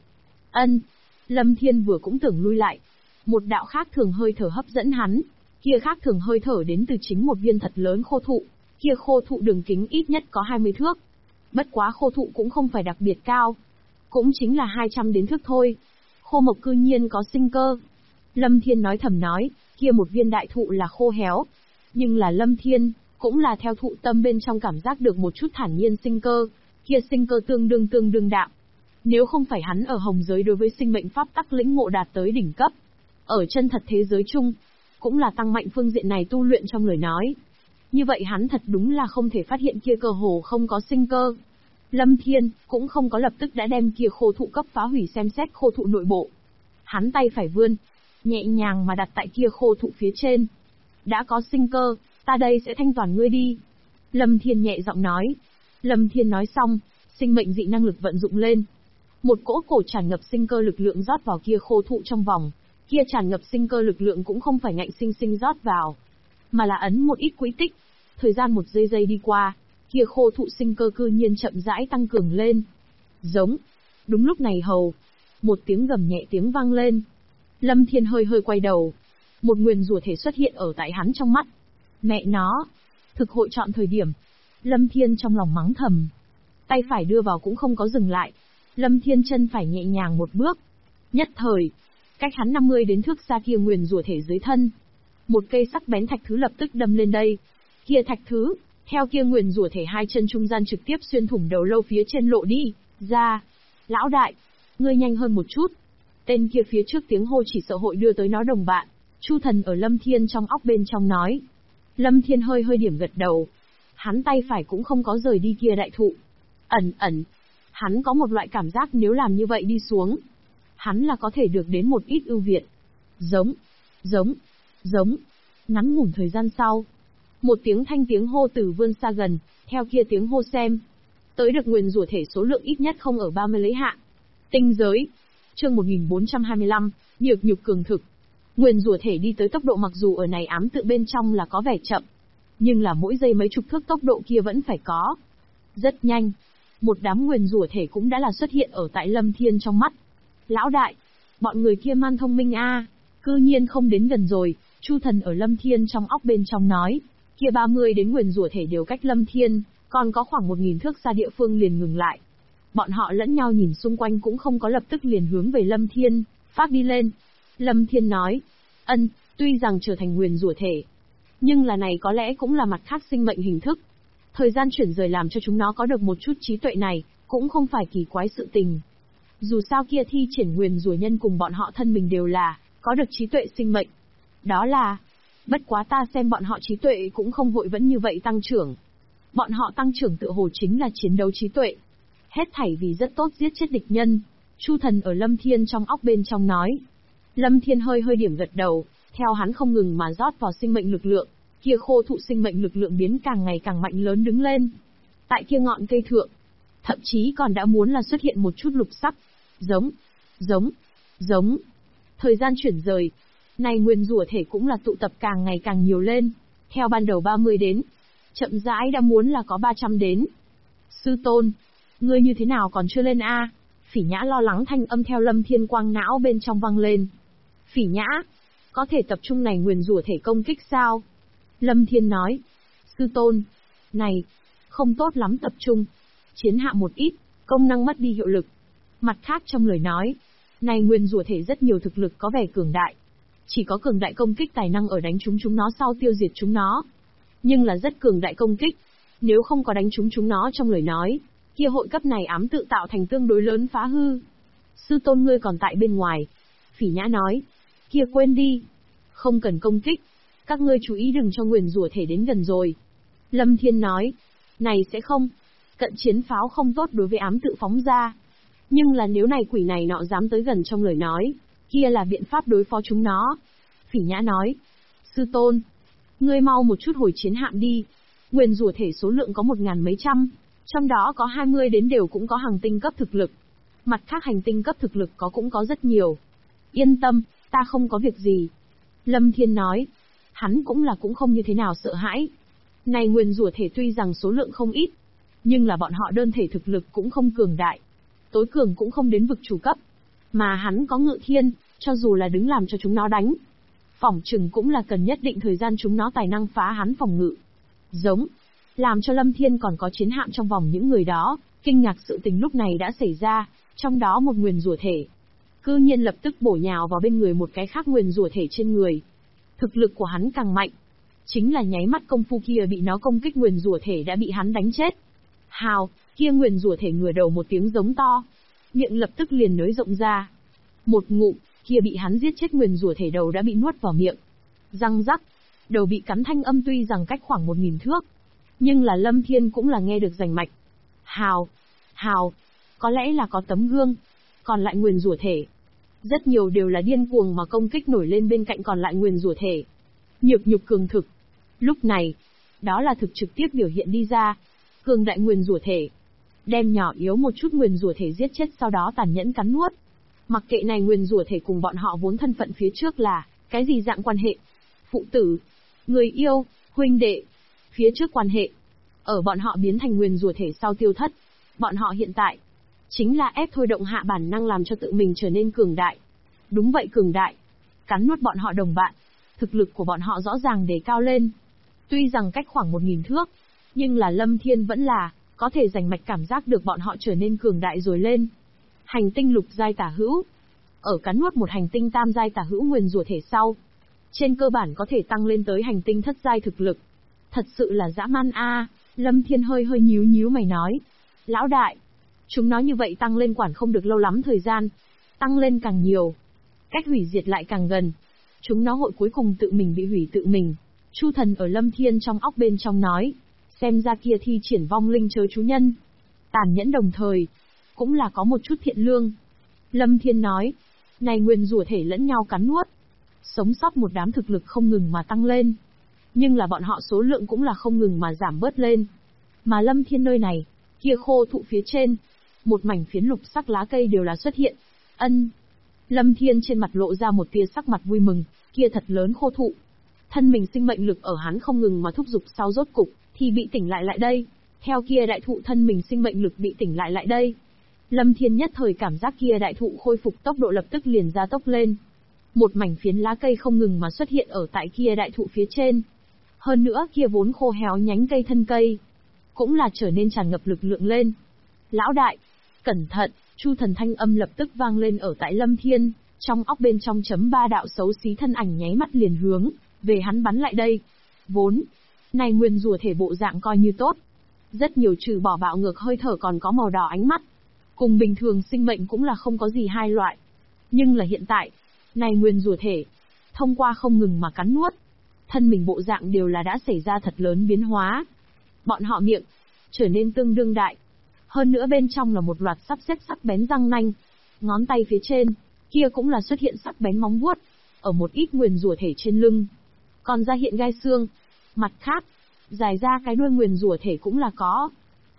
A: Lâm Thiên vừa cũng tưởng lui lại. Một đạo khác thường hơi thở hấp dẫn hắn, kia khác thường hơi thở đến từ chính một viên thật lớn khô thụ, kia khô thụ đường kính ít nhất có 20 thước. Bất quá khô thụ cũng không phải đặc biệt cao, cũng chính là 200 đến thước thôi. Khô mộc cư nhiên có sinh cơ. Lâm Thiên nói thầm nói, kia một viên đại thụ là khô héo, nhưng là Lâm Thiên cũng là theo thụ tâm bên trong cảm giác được một chút thản nhiên sinh cơ, kia sinh cơ tương đương đạm. Nếu không phải hắn ở hồng giới đối với sinh mệnh pháp tắc lĩnh ngộ đạt tới đỉnh cấp, ở chân thật thế giới chung, cũng là tăng mạnh phương diện này tu luyện trong lời nói. Như vậy hắn thật đúng là không thể phát hiện kia cơ hồ không có sinh cơ. Lâm Thiên cũng không có lập tức đã đem kia khô thụ cấp phá hủy xem xét khô thụ nội bộ. Hắn tay phải vươn, nhẹ nhàng mà đặt tại kia khô thụ phía trên. Đã có sinh cơ, ta đây sẽ thanh toàn ngươi đi. Lâm Thiên nhẹ giọng nói. Lâm Thiên nói xong, sinh mệnh dị năng lực vận dụng lên. Một cỗ cổ tràn ngập sinh cơ lực lượng rót vào kia khô thụ trong vòng. Kia tràn ngập sinh cơ lực lượng cũng không phải ngạnh sinh sinh rót vào, mà là ấn một ít quỹ tích. Thời gian một giây đi qua, kia khô thụ sinh cơ cư nhiên chậm rãi tăng cường lên. Giống. Đúng lúc này hầu, một tiếng gầm nhẹ tiếng vang lên. Lâm Thiên hơi hơi quay đầu. Một nguyền rủa thể xuất hiện ở tại hắn trong mắt. Mẹ nó, thực hội chọn thời điểm. Lâm Thiên trong lòng mắng thầm. Tay phải đưa vào cũng không có dừng lại. Lâm Thiên chân phải nhẹ nhàng một bước. Nhất thời, cách hắn 50 đến thước xa kia nguyền rủa thể dưới thân. Một cây sắc bén thạch thứ lập tức đâm lên đây. Kia thạch thứ, theo kia nguyền rủa thể hai chân trung gian trực tiếp xuyên thủng đầu lâu phía trên lộ đi, ra. Lão đại, ngươi nhanh hơn một chút. Tên kia phía trước tiếng hô chỉ sợ hội đưa tới nó đồng bạn. Chu Thần ở Lâm Thiên trong óc bên trong nói. Lâm Thiên hơi hơi điểm gật đầu. Hắn tay phải cũng không có rời đi kia đại thụ. Ẩn. Hắn có một loại cảm giác nếu làm như vậy đi xuống, hắn là có thể được đến một ít ưu việt. Giống. Ngắn ngủn thời gian sau, một tiếng hô từ vươn xa gần, theo kia tiếng hô xem. Tới được nguyền rủa thể số lượng ít nhất không ở 30 lấy hạn. Tinh giới. Chương 1425, nhược nhục cường thực. Nguyền rủa thể đi tới tốc độ mặc dù ở này ám tự bên trong là có vẻ chậm, nhưng là mỗi giây mấy chục thước tốc độ kia vẫn phải có. Rất nhanh, một đám nguyền rủa thể cũng đã là xuất hiện ở tại Lâm Thiên trong mắt. Lão đại, bọn người kia man thông minh a, cư nhiên không đến gần rồi. Chu Thần ở Lâm Thiên trong óc bên trong nói. Kia 30 đến nguyền rủa thể đều cách Lâm Thiên, còn có khoảng 1000 thước xa địa phương liền ngừng lại. Bọn họ lẫn nhau nhìn xung quanh cũng không có lập tức liền hướng về Lâm Thiên, phát đi lên. Lâm Thiên nói, tuy rằng trở thành nguyền rủa thể, nhưng là này có lẽ cũng là mặt khác sinh mệnh hình thức. Thời gian chuyển rời làm cho chúng nó có được một chút trí tuệ này, cũng không phải kỳ quái sự tình. Dù sao kia thi triển nguyền rủa nhân cùng bọn họ thân mình đều là, có được trí tuệ sinh mệnh. Đó là, bất quá ta xem bọn họ trí tuệ cũng không vội vẫn như vậy tăng trưởng. Bọn họ tăng trưởng tựa hồ chính là chiến đấu trí tuệ. Hết thảy vì rất tốt giết chết địch nhân. Chu Thần ở Lâm Thiên trong óc bên trong nói. Lâm Thiên hơi hơi điểm gật đầu, theo hắn không ngừng mà rót vào sinh mệnh lực lượng, kia khô thụ sinh mệnh lực lượng biến càng ngày càng mạnh lớn đứng lên. Tại kia ngọn cây thượng, thậm chí còn đã muốn là xuất hiện một chút lục sắc. Giống, giống, giống. Thời gian chuyển rời. Này nguyên rủa thể cũng là tụ tập càng ngày càng nhiều lên. Theo ban đầu 30 đến. Chậm rãi đã muốn là có 300 đến. Sư tôn, ngươi như thế nào còn chưa lên a? Phỉ Nhã lo lắng thanh âm theo Lâm Thiên quang não bên trong vang lên. Phỉ Nhã, có thể tập trung này nguyền rủa thể công kích sao? Lâm Thiên nói. Sư tôn, này, không tốt lắm tập trung. Chiến hạ một ít, công năng mất đi hiệu lực. Mặt khác trong lời nói, này nguyên rủa thể rất nhiều thực lực có vẻ cường đại. Chỉ có cường đại công kích tài năng ở đánh chúng nó sau tiêu diệt chúng nó. Nhưng là rất cường đại công kích. Nếu không có đánh chúng nó trong lời nói, kia hội cấp này ám tự tạo thành tương đối lớn phá hư. Sư tôn ngươi còn tại bên ngoài. Phỉ Nhã nói. Kia quên đi. Không cần công kích. Các ngươi chú ý đừng cho nguyền rủa thể đến gần rồi. Lâm Thiên nói. Này sẽ không. Cận chiến pháo không tốt đối với ám tự phóng ra. Nhưng là nếu này quỷ này nọ dám tới gần trong lời nói, kia là biện pháp đối phó chúng nó. Phỉ Nhã nói. Sư tôn, ngươi mau một chút hồi chiến hạm đi. Nguyền rủa thể số lượng có 1000 mấy trăm, trong đó có 20 đến đều cũng có hành tinh cấp thực lực. Mặt khác hành tinh cấp thực lực cũng có rất nhiều. Yên tâm, ta không có việc gì. Lâm Thiên nói. Hắn cũng không như thế nào sợ hãi. Này nguyền rủa thể tuy rằng số lượng không ít, nhưng là bọn họ đơn thể thực lực cũng không cường đại. Tối cường cũng không đến vực chủ cấp. Mà hắn có ngự thiên, cho dù là đứng làm cho chúng nó đánh. Phỏng chừng cũng là cần nhất định thời gian chúng nó tài năng phá hắn phòng ngự. Giống. Làm cho Lâm Thiên còn có chiến hạm trong vòng những người đó, kinh ngạc sự tình lúc này đã xảy ra, trong đó một nguyền rủa thể. Cư nhiên lập tức bổ nhào vào bên người một cái khác nguyền rủa thể trên người. Thực lực của hắn càng mạnh. Chính là nháy mắt công phu kia bị nó công kích nguyền rủa thể đã bị hắn đánh chết. Hào, kia nguyền rủa thể ngửa đầu một tiếng giống to. Miệng lập tức liền nới rộng ra. Một ngụm, kia bị hắn giết chết nguyền rủa thể đầu đã bị nuốt vào miệng. Răng rắc, đầu bị cắn thanh âm tuy rằng cách khoảng 1000 thước. Nhưng là Lâm Thiên cũng là nghe được rành mạch. Hào, hào, có lẽ là có tấm gương. Còn lại nguyền rủa thể. Rất nhiều đều là điên cuồng mà công kích nổi lên bên cạnh còn lại nguyền rủa thể. Nhược nhục cường thực. Lúc này, đó là thực trực tiếp biểu hiện đi ra. Cường đại nguyền rủa thể. Đem nhỏ yếu một chút nguyền rủa thể giết chết sau đó tàn nhẫn cắn nuốt. Mặc kệ này nguyền rủa thể cùng bọn họ vốn thân phận phía trước là cái gì dạng quan hệ. Phụ tử, người yêu, huynh đệ. Phía trước quan hệ. Ở bọn họ biến thành nguyền rủa thể sau tiêu thất. Bọn họ hiện tại chính là ép thôi động hạ bản năng làm cho tự mình trở nên cường đại. Đúng vậy cường đại. Cắn nuốt bọn họ đồng bạn. Thực lực của bọn họ rõ ràng đề cao lên. Tuy rằng cách khoảng 1000 thước, nhưng là Lâm Thiên vẫn là có thể rành mạch cảm giác được bọn họ trở nên cường đại rồi lên. Hành tinh lục giai tả hữu. Ở cắn nuốt một hành tinh tam giai tả hữu nguyền rủa thể sau. Trên cơ bản có thể tăng lên tới hành tinh thất giai thực lực. Thật sự là dã man a. Lâm Thiên hơi nhíu mày nói. Lão đại, chúng nó như vậy tăng lên quản không được lâu lắm thời gian. Tăng lên càng nhiều, cách hủy diệt lại càng gần. Chúng nó hội cuối cùng tự mình bị hủy tự mình. Chu thần ở Lâm Thiên trong óc bên trong nói. Xem ra kia thi triển vong linh chớ chú nhân. Tàn nhẫn đồng thời, cũng là có một chút thiện lương. Lâm Thiên nói. Này nguyền rủa thể lẫn nhau cắn nuốt. Sống sót một đám thực lực không ngừng mà tăng lên. Nhưng là bọn họ số lượng cũng là không ngừng mà giảm bớt lên. Mà Lâm Thiên nơi này, kia khô thụ phía trên, một mảnh phiến lục sắc lá cây đều là xuất hiện. Ân. Lâm Thiên trên mặt lộ ra một tia sắc mặt vui mừng, kia thật lớn khô thụ. Thân mình sinh mệnh lực ở hắn không ngừng mà thúc giục sau rốt cục, thì bị tỉnh lại đây. Theo kia đại thụ thân mình sinh mệnh lực bị tỉnh lại đây. Lâm Thiên nhất thời cảm giác kia đại thụ khôi phục tốc độ lập tức liền gia tốc lên. Một mảnh phiến lá cây không ngừng mà xuất hiện ở tại kia đại thụ phía trên. Hơn nữa kia vốn khô héo nhánh cây thân cây, cũng là trở nên tràn ngập lực lượng lên. Lão đại, cẩn thận, Chu thần thanh âm lập tức vang lên ở tại Lâm Thiên, trong óc bên trong chấm 3 đạo xấu xí thân ảnh nháy mắt liền hướng về hắn bắn lại đây. Vốn, này nguyên rùa thể bộ dạng coi như tốt. Rất nhiều trừ bỏ bạo ngược hơi thở còn có màu đỏ ánh mắt. Cùng bình thường sinh mệnh cũng là không có gì hai loại. Nhưng là hiện tại, này nguyên rùa thể, thông qua không ngừng mà cắn nuốt, thân mình bộ dạng đều là đã xảy ra thật lớn biến hóa. Bọn họ miệng trở nên tương đương đại. Hơn nữa bên trong là một loạt sắp xếp sắc bén răng nanh. Ngón tay phía trên, kia cũng là xuất hiện sắc bén móng vuốt. Ở một ít nguyền rùa thể trên lưng, còn ra hiện gai xương. Mặt khác, dài ra cái đuôi nguyền rùa thể cũng là có.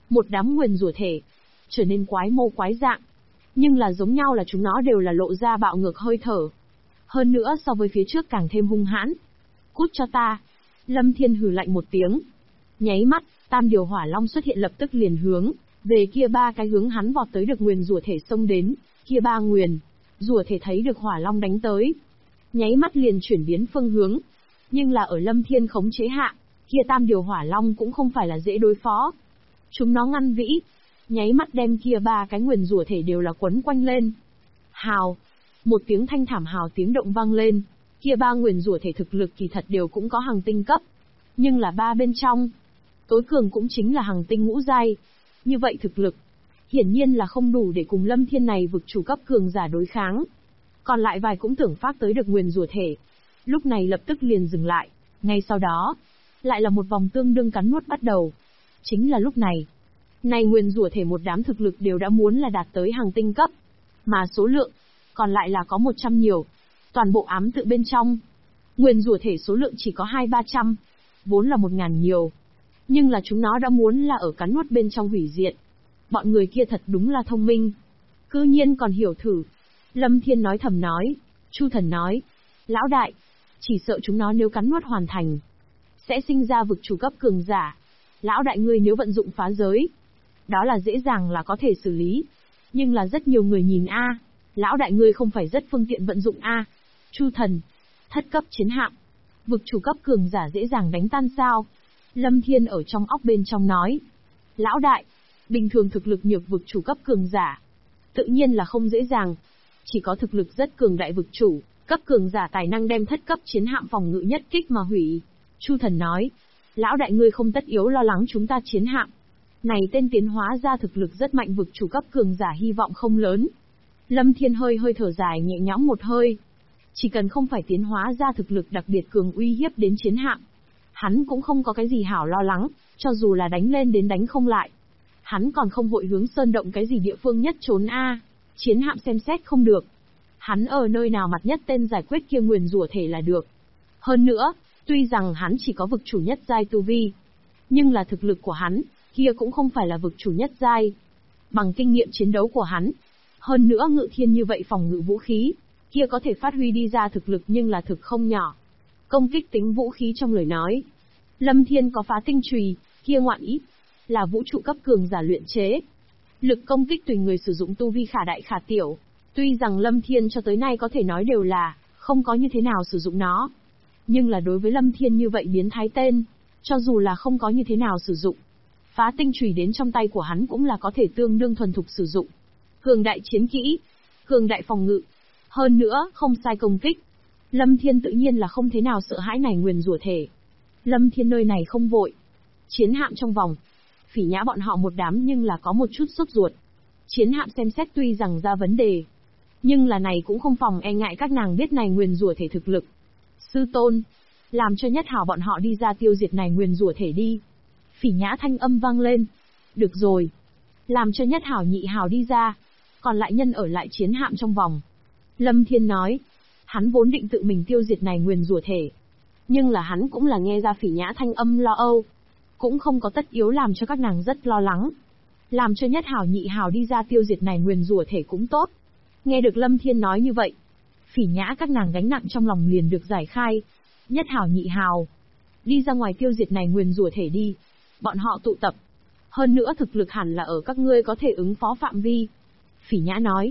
A: Một đám nguyền rủa thể, trở nên quái mô quái dạng. Nhưng là giống nhau là chúng nó đều là lộ ra bạo ngược hơi thở. Hơn nữa so với phía trước càng thêm hung hãn. Cút cho ta. Lâm Thiên hừ lạnh một tiếng. Nháy mắt, tam điều hỏa long xuất hiện lập tức liền hướng về kia ba cái hướng hắn vọt tới được nguyền rủa thể xông đến. Kia ba nguyền rủa thể thấy được hỏa long đánh tới, nháy mắt liền chuyển biến phương hướng. Nhưng là ở Lâm Thiên khống chế hạ, kia tam điều hỏa long cũng không phải là dễ đối phó. Chúng nó ngăn vĩ, nháy mắt đem kia ba cái nguyền rủa thể đều là quấn quanh lên. Hào, một tiếng thanh thảm hào tiếng động vang lên. Kia ba nguyền rủa thể thực lực kỳ thật đều cũng có hàng tinh cấp, nhưng là ba bên trong tối cường cũng chính là hàng tinh ngũ giai. Như vậy thực lực hiển nhiên là không đủ để cùng Lâm Thiên này vực chủ cấp cường giả đối kháng. Còn lại vài cũng tưởng phát tới được nguyền rủa thể, lúc này lập tức liền dừng lại. Ngay sau đó, lại là một vòng tương đương cắn nuốt bắt đầu. Chính là lúc này, nguyền rủa thể một đám thực lực đều đã muốn là đạt tới hàng tinh cấp, mà số lượng còn lại là có 100 nhiều. Toàn bộ ám tự bên trong, nguyền rủa thể số lượng chỉ có 200-300, vốn là 1000 nhiều. Nhưng là chúng nó đã muốn là ở cắn nuốt bên trong hủy diệt. Bọn người kia thật đúng là thông minh, cư nhiên còn hiểu thử. Lâm Thiên nói thầm nói. Chu Thần nói, lão đại, chỉ sợ chúng nó nếu cắn nuốt hoàn thành, sẽ sinh ra vực chủ cấp cường giả. Lão đại ngươi nếu vận dụng phá giới, đó là dễ dàng là có thể xử lý. Nhưng là rất nhiều người nhìn a, lão đại ngươi không phải rất phương tiện vận dụng a. Chu Thần, thất cấp chiến hạm, vực chủ cấp cường giả dễ dàng đánh tan sao? Lâm Thiên ở trong óc bên trong nói. Lão đại, bình thường thực lực nhược vực chủ cấp cường giả, tự nhiên là không dễ dàng. Chỉ có thực lực rất cường đại vực chủ cấp cường giả tài năng đem thất cấp chiến hạm phòng ngự nhất kích mà hủy. Chu Thần nói. Lão đại ngươi không tất yếu lo lắng chúng ta chiến hạm. Này tên tiến hóa ra thực lực rất mạnh vực chủ cấp cường giả hy vọng không lớn. Lâm Thiên hơi thở dài nhẹ nhõm một hơi. Chỉ cần không phải tiến hóa ra thực lực đặc biệt cường uy hiếp đến chiến hạm, hắn cũng không có cái gì hảo lo lắng, cho dù là đánh lên đến đánh không lại. Hắn còn không vội hướng sơn động cái gì địa phương nhất trốn a. Chiến hạm xem xét không được, hắn ở nơi nào mặt nhất tên giải quyết kia nguyền rủa thể là được. Hơn nữa, tuy rằng hắn chỉ có vực chủ nhất giai tu vi, nhưng là thực lực của hắn, kia cũng không phải là vực chủ nhất giai. Bằng kinh nghiệm chiến đấu của hắn, hơn nữa ngự thiên như vậy phòng ngự vũ khí, kia có thể phát huy đi ra thực lực nhưng là thực không nhỏ. Công kích tính vũ khí trong lời nói, Lâm Thiên có phá tinh chùy, kia ngoạn ý là vũ trụ cấp cường giả luyện chế. Lực công kích tùy người sử dụng tu vi khả đại khả tiểu, tuy rằng Lâm Thiên cho tới nay có thể nói đều là không có như thế nào sử dụng nó. Nhưng là đối với Lâm Thiên như vậy biến thái tên, cho dù là không có như thế nào sử dụng, phá tinh chùy đến trong tay của hắn cũng là có thể tương đương thuần thục sử dụng. Cường đại chiến kỹ, cường đại phòng ngự, hơn nữa không sai công kích. Lâm Thiên tự nhiên là không thế nào sợ hãi này nguyền rủa thể. Lâm Thiên nơi này không vội. Chiến hạm trong vòng, Phỉ Nhã bọn họ một đám nhưng là có một chút sốt ruột. Chiến hạm xem xét tuy rằng ra vấn đề, nhưng là này cũng không phòng e ngại các nàng biết này nguyền rủa thể thực lực. Sư tôn, làm cho Nhất Hào bọn họ đi ra tiêu diệt này nguyền rủa thể đi. Phỉ Nhã thanh âm vang lên. Được rồi, làm cho Nhất Hào Nhị Hào đi ra, còn lại nhân ở lại chiến hạm trong vòng. Lâm Thiên nói, hắn vốn định tự mình tiêu diệt này nguyền rủa thể, nhưng là hắn cũng là nghe ra Phỉ Nhã thanh âm lo âu, cũng không có tất yếu làm cho các nàng rất lo lắng. Làm cho Nhất Hào Nhị Hào đi ra tiêu diệt này nguyền rủa thể cũng tốt. Nghe được Lâm Thiên nói như vậy, Phỉ Nhã các nàng gánh nặng trong lòng liền được giải khai. Nhất Hào Nhị Hào, đi ra ngoài tiêu diệt này nguyền rủa thể đi. Bọn họ tụ tập, hơn nữa thực lực hẳn là ở các ngươi có thể ứng phó phạm vi. Phỉ Nhã nói,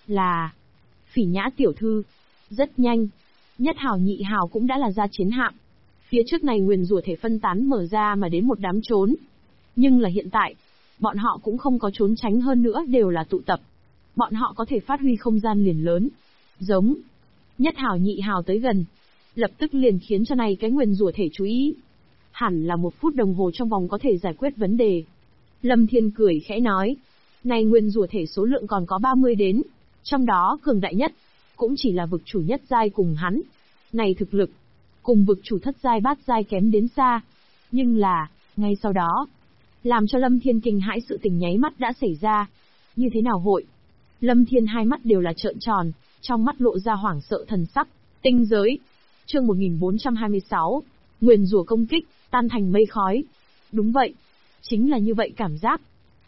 A: là Phỉ Nhã tiểu thư. Rất nhanh, Nhất Hào Nhị Hào cũng đã là ra chiến hạm. Phía trước này nguyền rủa thể phân tán mở ra mà đến một đám trốn. Nhưng là hiện tại, bọn họ cũng không có trốn tránh, hơn nữa đều là tụ tập. Bọn họ có thể phát huy không gian liền lớn. Giống. Nhất Hào Nhị Hào tới gần, lập tức liền khiến cho này cái nguyền rủa thể chú ý. Hẳn là 1 phút đồng hồ trong vòng có thể giải quyết vấn đề. Lâm Thiên cười khẽ nói, này nguyên rủa thể số lượng còn có 30 đến, trong đó cường đại nhất cũng chỉ là vực chủ nhất giai cùng hắn. Này thực lực cùng vực chủ thất giai bát giai kém đến xa. Nhưng là, ngay sau đó, làm cho Lâm Thiên kinh hãi sự tình nháy mắt đã xảy ra. Như thế nào hội? Lâm Thiên hai mắt đều là trợn tròn, trong mắt lộ ra hoảng sợ thần sắc. Tinh giới. Chương 1426. Nguyền rủa công kích, tan thành mây khói. Đúng vậy. Chính là như vậy cảm giác.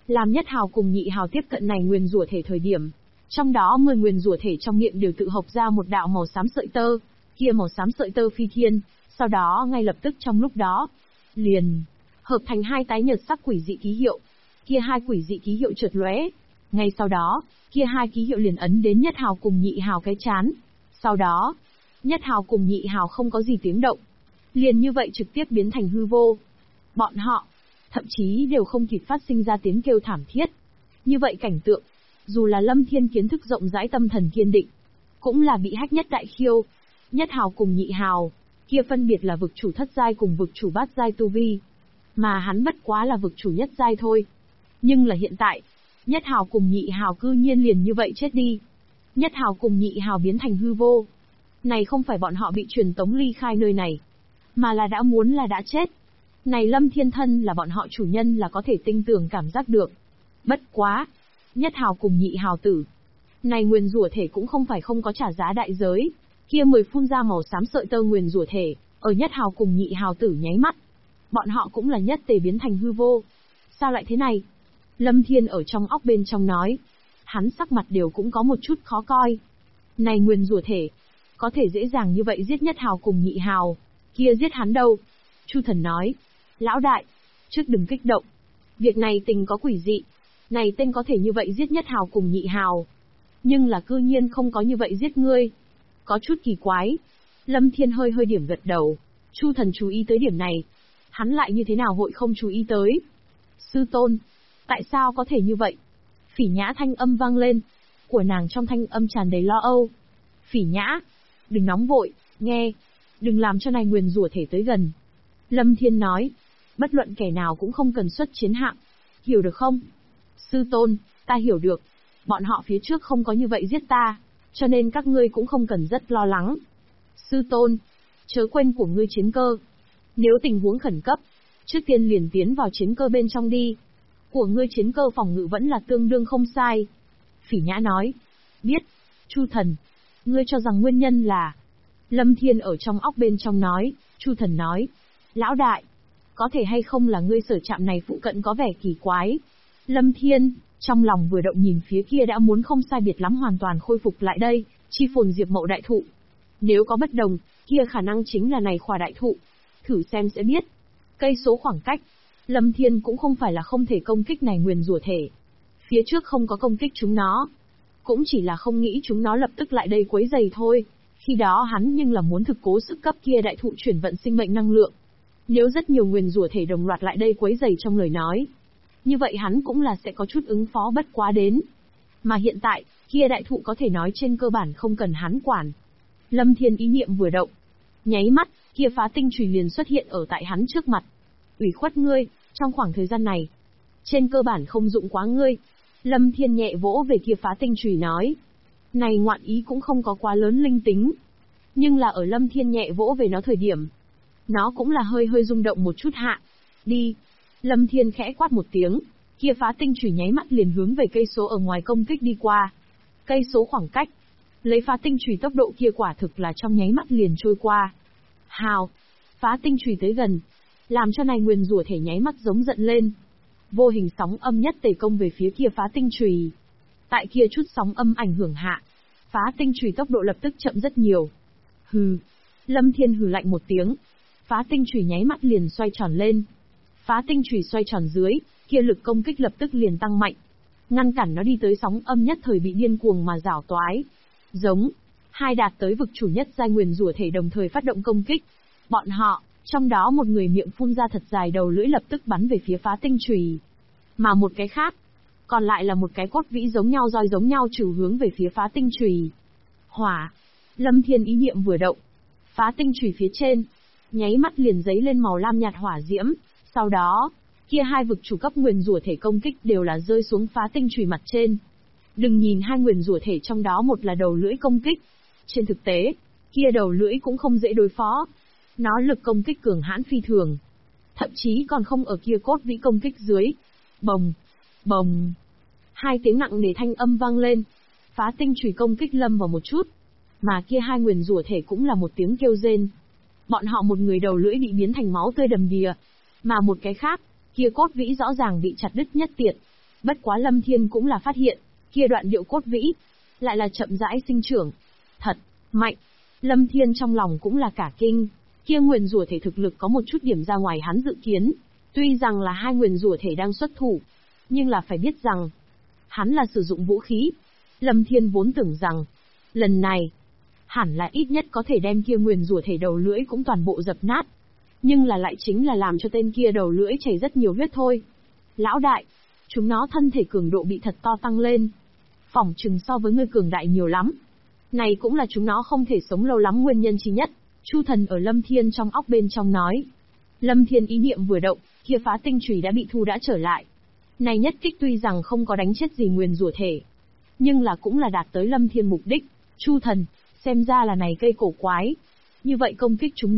A: Làm Nhất Hào cùng Nhị Hào tiếp cận này nguyền rủa thể thời điểm, trong đó 10 nguyền rủa thể trong miệng đều tự hộc ra một đạo màu xám sợi tơ, kia màu xám sợi tơ phi thiên, sau đó ngay lập tức trong lúc đó, liền hợp thành hai tái nhợt sắc quỷ dị ký hiệu. Kia hai quỷ dị ký hiệu chợt lóe, ngay sau đó, kia hai ký hiệu liền ấn đến Nhất Hào cùng Nhị Hào cái chán. Sau đó, Nhất Hào cùng Nhị Hào không có gì tiếng động, liền như vậy trực tiếp biến thành hư vô. Bọn họ, thậm chí đều không kịp phát sinh ra tiếng kêu thảm thiết. Như vậy cảnh tượng, dù là Lâm Thiên kiến thức rộng rãi tâm thần kiên định, cũng là bị hách nhất đại khiêu. Nhất Hào cùng Nhị Hào, kia phân biệt là vực chủ thất giai cùng vực chủ bát giai tu vi, mà hắn bất quá là vực chủ nhất giai thôi. Nhưng là hiện tại, Nhất Hào cùng Nhị Hào cư nhiên liền như vậy chết đi. Nhất Hào cùng Nhị Hào biến thành hư vô. Này không phải bọn họ bị truyền tống ly khai nơi này, mà là đã muốn là đã chết. Này Lâm Thiên thân là bọn họ chủ nhân là có thể tinh tường cảm giác được. Bất quá, Nhất Hào cùng Nhị Hào tử. Này nguyền rủa thể cũng không phải không có trả giá đại giới. Kia 10 phun ra màu xám sợi tơ nguyền rủa thể, ở Nhất Hào cùng Nhị Hào tử nháy mắt. Bọn họ cũng là nhất tề biến thành hư vô. Sao lại thế này? Lâm Thiên ở trong óc bên trong nói. Hắn sắc mặt đều cũng có một chút khó coi. Này nguyền rủa thể, có thể dễ dàng như vậy giết Nhất Hào cùng Nhị Hào, kia giết hắn đâu? Chu Thần nói. Lão đại, trước đừng kích động. Việc này tình có quỷ dị. Này tên có thể như vậy giết Nhất Hào cùng Nhị Hào, nhưng là cư nhiên không có như vậy giết ngươi. Có chút kỳ quái. Lâm Thiên hơi hơi điểm gật đầu. Chu Thần chú ý tới điểm này. Hắn lại như thế nào hội không chú ý tới? Sư tôn, tại sao có thể như vậy? Phỉ Nhã thanh âm vang lên. Của nàng trong thanh âm tràn đầy lo âu. Phỉ Nhã, đừng nóng vội, nghe. Đừng làm cho này nguyền rủa thể tới gần. Lâm Thiên nói. Bất luận kẻ nào cũng không cần xuất chiến hạng. Hiểu được không? Sư tôn, ta hiểu được. Bọn họ phía trước không có như vậy giết ta, cho nên các ngươi cũng không cần rất lo lắng. Sư tôn, chớ quên của ngươi chiến cơ. Nếu tình huống khẩn cấp, trước tiên liền tiến vào chiến cơ bên trong đi. Của ngươi chiến cơ phòng ngự vẫn là tương đương không sai. Phỉ Nhã nói. Biết. Chu Thần, ngươi cho rằng nguyên nhân là... Lâm Thiên ở trong óc bên trong nói. Chu Thần nói. Lão đại, có thể hay không là ngươi sở trạm này phụ cận có vẻ kỳ quái. Lâm Thiên, trong lòng vừa động nhìn phía kia đã muốn không sai biệt lắm hoàn toàn khôi phục lại đây, chi phồn diệp mậu đại thụ. Nếu có bất đồng, kia khả năng chính là này khỏa đại thụ. Thử xem sẽ biết. Cây số khoảng cách, Lâm Thiên cũng không phải là không thể công kích này nguyền rủa thể. Phía trước không có công kích chúng nó, cũng chỉ là không nghĩ chúng nó lập tức lại đây quấy rầy thôi. Khi đó hắn nhưng là muốn thực cố sức cấp kia đại thụ chuyển vận sinh mệnh năng lượng. Nếu rất nhiều nguyền rủa thể đồng loạt lại đây quấy rầy trong lời nói, như vậy hắn cũng là sẽ có chút ứng phó bất quá đến. Mà hiện tại, kia đại thụ có thể nói trên cơ bản không cần hắn quản. Lâm Thiên ý niệm vừa động, nháy mắt, kia phá tinh chùy liền xuất hiện ở tại hắn trước mặt. Ủy khuất ngươi, trong khoảng thời gian này, trên cơ bản không dụng quá ngươi. Lâm Thiên nhẹ vỗ về kia phá tinh chùy nói. Này ngoạn ý cũng không có quá lớn linh tính. Nhưng là ở Lâm Thiên nhẹ vỗ về nó thời điểm, nó cũng là hơi hơi rung động một chút hạ. Đi. Lâm Thiên khẽ quát một tiếng, kia phá tinh chùy nháy mắt liền hướng về cây số ở ngoài công kích đi qua. Cây số khoảng cách, lấy phá tinh chùy tốc độ kia quả thực là trong nháy mắt liền trôi qua. Hào, phá tinh chùy tới gần, làm cho này nguyền rủa thể nháy mắt giống giận lên. Vô hình sóng âm nhất tề công về phía kia phá tinh chùy. Tại kia chút sóng âm ảnh hưởng hạ, phá tinh chùy tốc độ lập tức chậm rất nhiều. Hừ. Lâm Thiên hừ lạnh một tiếng, phá tinh chùy nháy mắt liền xoay tròn lên. Phá tinh chùy xoay tròn dưới, kia lực công kích lập tức liền tăng mạnh, ngăn cản nó đi tới sóng âm nhất thời bị điên cuồng mà giảo toái. Giống, hai đạt tới vực chủ nhất giai nguyền rủa thể đồng thời phát động công kích. Bọn họ, trong đó một người miệng phun ra thật dài đầu lưỡi lập tức bắn về phía phá tinh chùy, mà một cái khác, còn lại là một cái cốt vĩ giống nhau roi giống nhau trừ hướng về phía phá tinh chùy. Hỏa. Lâm Thiên ý niệm vừa động, phá tinh chùy phía trên, nháy mắt liền giấy lên màu lam nhạt hỏa diễm. Sau đó, kia hai vực chủ cấp nguyền rủa thể công kích đều là rơi xuống phá tinh chùy mặt trên. Đừng nhìn hai nguyền rủa thể trong đó một là đầu lưỡi công kích, trên thực tế, kia đầu lưỡi cũng không dễ đối phó. Nó lực công kích cường hãn phi thường, thậm chí còn không ở kia cốt vĩ công kích dưới. Bồng, bồng. Hai tiếng nặng nề thanh âm vang lên. Phá tinh chùy công kích lâm vào một chút, mà kia hai nguyền rủa thể cũng là một tiếng kêu rên. Bọn họ một người đầu lưỡi bị biến thành máu tươi đầm đìa, mà một cái khác, kia cốt vĩ rõ ràng bị chặt đứt nhất tiệt. Bất quá Lâm Thiên cũng là phát hiện, kia đoạn điệu cốt vĩ, lại là chậm rãi sinh trưởng. Thật, mạnh. Lâm Thiên trong lòng cũng là cả kinh, kia nguyền rủa thể thực lực có một chút điểm ra ngoài hắn dự kiến. Tuy rằng là hai nguyền rủa thể đang xuất thủ, nhưng là phải biết rằng, hắn là sử dụng vũ khí. Lâm Thiên vốn tưởng rằng, lần này, hẳn là ít nhất có thể đem kia nguyền rủa thể đầu lưỡi cũng toàn bộ dập nát. Nhưng là lại chính là làm cho tên kia đầu lưỡi chảy rất nhiều huyết thôi. Lão đại, chúng nó thân thể cường độ bị thật to tăng lên. Phỏng chừng so với ngươi cường đại nhiều lắm. Này cũng là chúng nó không thể sống lâu lắm nguyên nhân chi nhất. Chu Thần ở Lâm Thiên trong óc bên trong nói. Lâm Thiên ý niệm vừa động, kia phá tinh chùy đã bị thu đã trở lại. Này nhất kích tuy rằng không có đánh chết gì nguyền rủa thể, nhưng là cũng là đạt tới Lâm Thiên mục đích. Chu Thần, xem ra là này cây cổ quái. Như vậy công kích chúng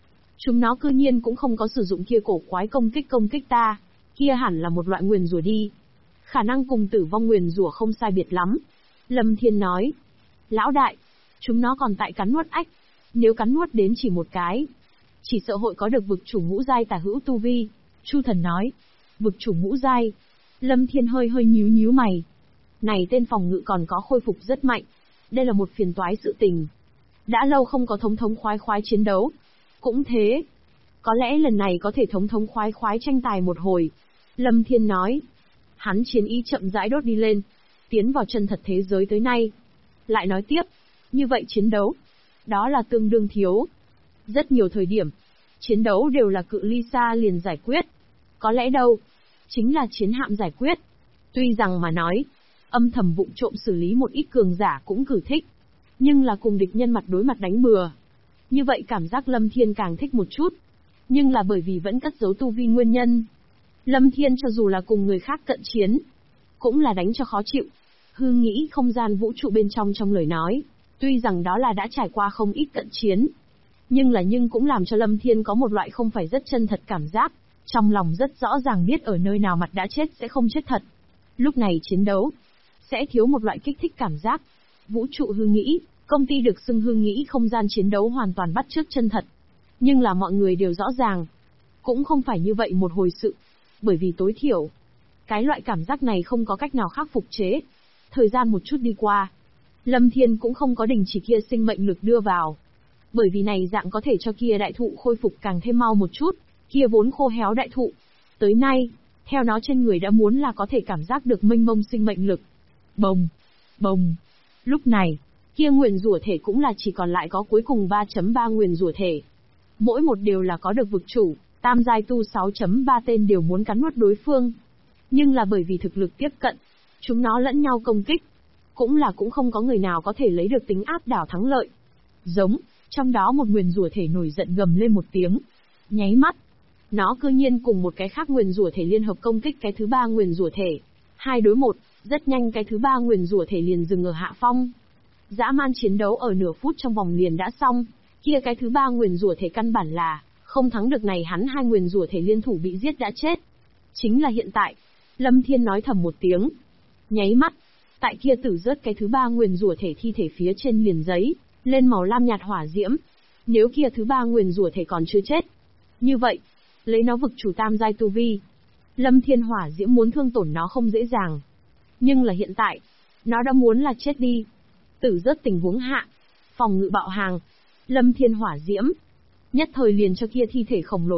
A: nó cư nhiên cũng không có sử dụng kia cổ quái công kích ta. Kia hẳn là một loại nguyền rủa đi. Khả năng cùng tử vong nguyền rủa không sai biệt lắm. Lâm Thiên nói. Lão đại, chúng nó còn tại cắn nuốt ách. Nếu cắn nuốt đến chỉ một cái, chỉ sợ hội có được vực chủ ngũ giai tà hữu tu vi. Chu Thần nói. Vực chủ ngũ giai. Lâm Thiên hơi nhíu mày. Này tên phòng ngự còn có khôi phục rất mạnh. Đây là một phiền toái sự tình. Đã lâu không có thống khoái chiến đấu. Cũng thế. Có lẽ lần này có thể thống khoái tranh tài một hồi. Lâm Thiên nói. Hắn chiến ý chậm rãi đốt đi lên. Tiến vào chân thật thế giới tới nay. Lại nói tiếp. Như vậy chiến đấu. Đó là tương đương thiếu. Rất nhiều thời điểm. Chiến đấu đều là cự ly xa liền giải quyết. Có lẽ đâu. Chính là chiến hạm giải quyết. Tuy rằng mà nói. Âm thầm vụng trộm xử lý một ít cường giả cũng cử thích. Nhưng là cùng địch nhân mặt đối mặt đánh bừa. Như vậy cảm giác Lâm Thiên càng thích một chút. Nhưng là bởi vì vẫn cất giấu tu vi nguyên nhân. Lâm Thiên cho dù là cùng người khác cận chiến, cũng là đánh cho khó chịu. Hư nghĩ không gian vũ trụ bên trong lời nói. Tuy rằng đó là đã trải qua không ít cận chiến. Nhưng cũng làm cho Lâm Thiên có một loại không phải rất chân thật cảm giác. Trong lòng rất rõ ràng biết ở nơi nào mặt đã chết sẽ không chết thật. Lúc này chiến đấu sẽ thiếu một loại kích thích cảm giác. Vũ trụ hư nghĩ, công ty được xưng hư nghĩ không gian chiến đấu hoàn toàn bắt chước chân thật. Nhưng là mọi người đều rõ ràng. Cũng không phải như vậy một hồi sự. Bởi vì tối thiểu, cái loại cảm giác này không có cách nào khắc phục chế. Thời gian một chút đi qua. Lâm Thiên cũng không có đình chỉ kia sinh mệnh lực đưa vào. Bởi vì này dạng có thể cho kia đại thụ khôi phục càng thêm mau một chút. Kia vốn khô héo đại thụ. Tới nay, theo nó trên người đã muốn là có thể cảm giác được mênh mông sinh mệnh lực. Bồng, bồng. Lúc này, kia nguyền rủa thể cũng là chỉ còn lại có cuối cùng 3.3 nguyền rủa thể. Mỗi một đều là có được vực chủ, tam giai tu 6.3 tên đều muốn cắn nuốt đối phương. Nhưng là bởi vì thực lực tiếp cận, chúng nó lẫn nhau công kích. Cũng không có người nào có thể lấy được tính áp đảo thắng lợi. Giống, trong đó một nguyền rủa thể nổi giận gầm lên một tiếng. Nháy mắt, nó cư nhiên cùng một cái khác nguyền rủa thể liên hợp công kích cái thứ ba nguyền rủa thể. 2 đối 1, rất nhanh cái thứ ba nguyền rủa thể liền dừng ở hạ phong. Dã man chiến đấu ở nửa phút trong vòng liền đã xong, kia cái thứ ba nguyền rủa thể căn bản là không thắng được này hắn hai nguyền rủa thể liên thủ bị giết đã chết. Chính là hiện tại, Lâm Thiên nói thầm một tiếng. Nháy mắt, tại kia tử rớt cái thứ ba nguyền rủa thể thi thể phía trên liền giấy lên màu lam nhạt hỏa diễm. Nếu kia thứ ba nguyền rủa thể còn chưa chết, như vậy, lấy nó vực chủ tam giai tu vi, Lâm Thiên hỏa diễm muốn thương tổn nó không dễ dàng. Nhưng là hiện tại, nó đã muốn là chết đi. Tử rớt tình huống hạ, phòng ngự bạo hàng, Lâm Thiên hỏa diễm nhất thời liền cho kia thi thể khổng lồ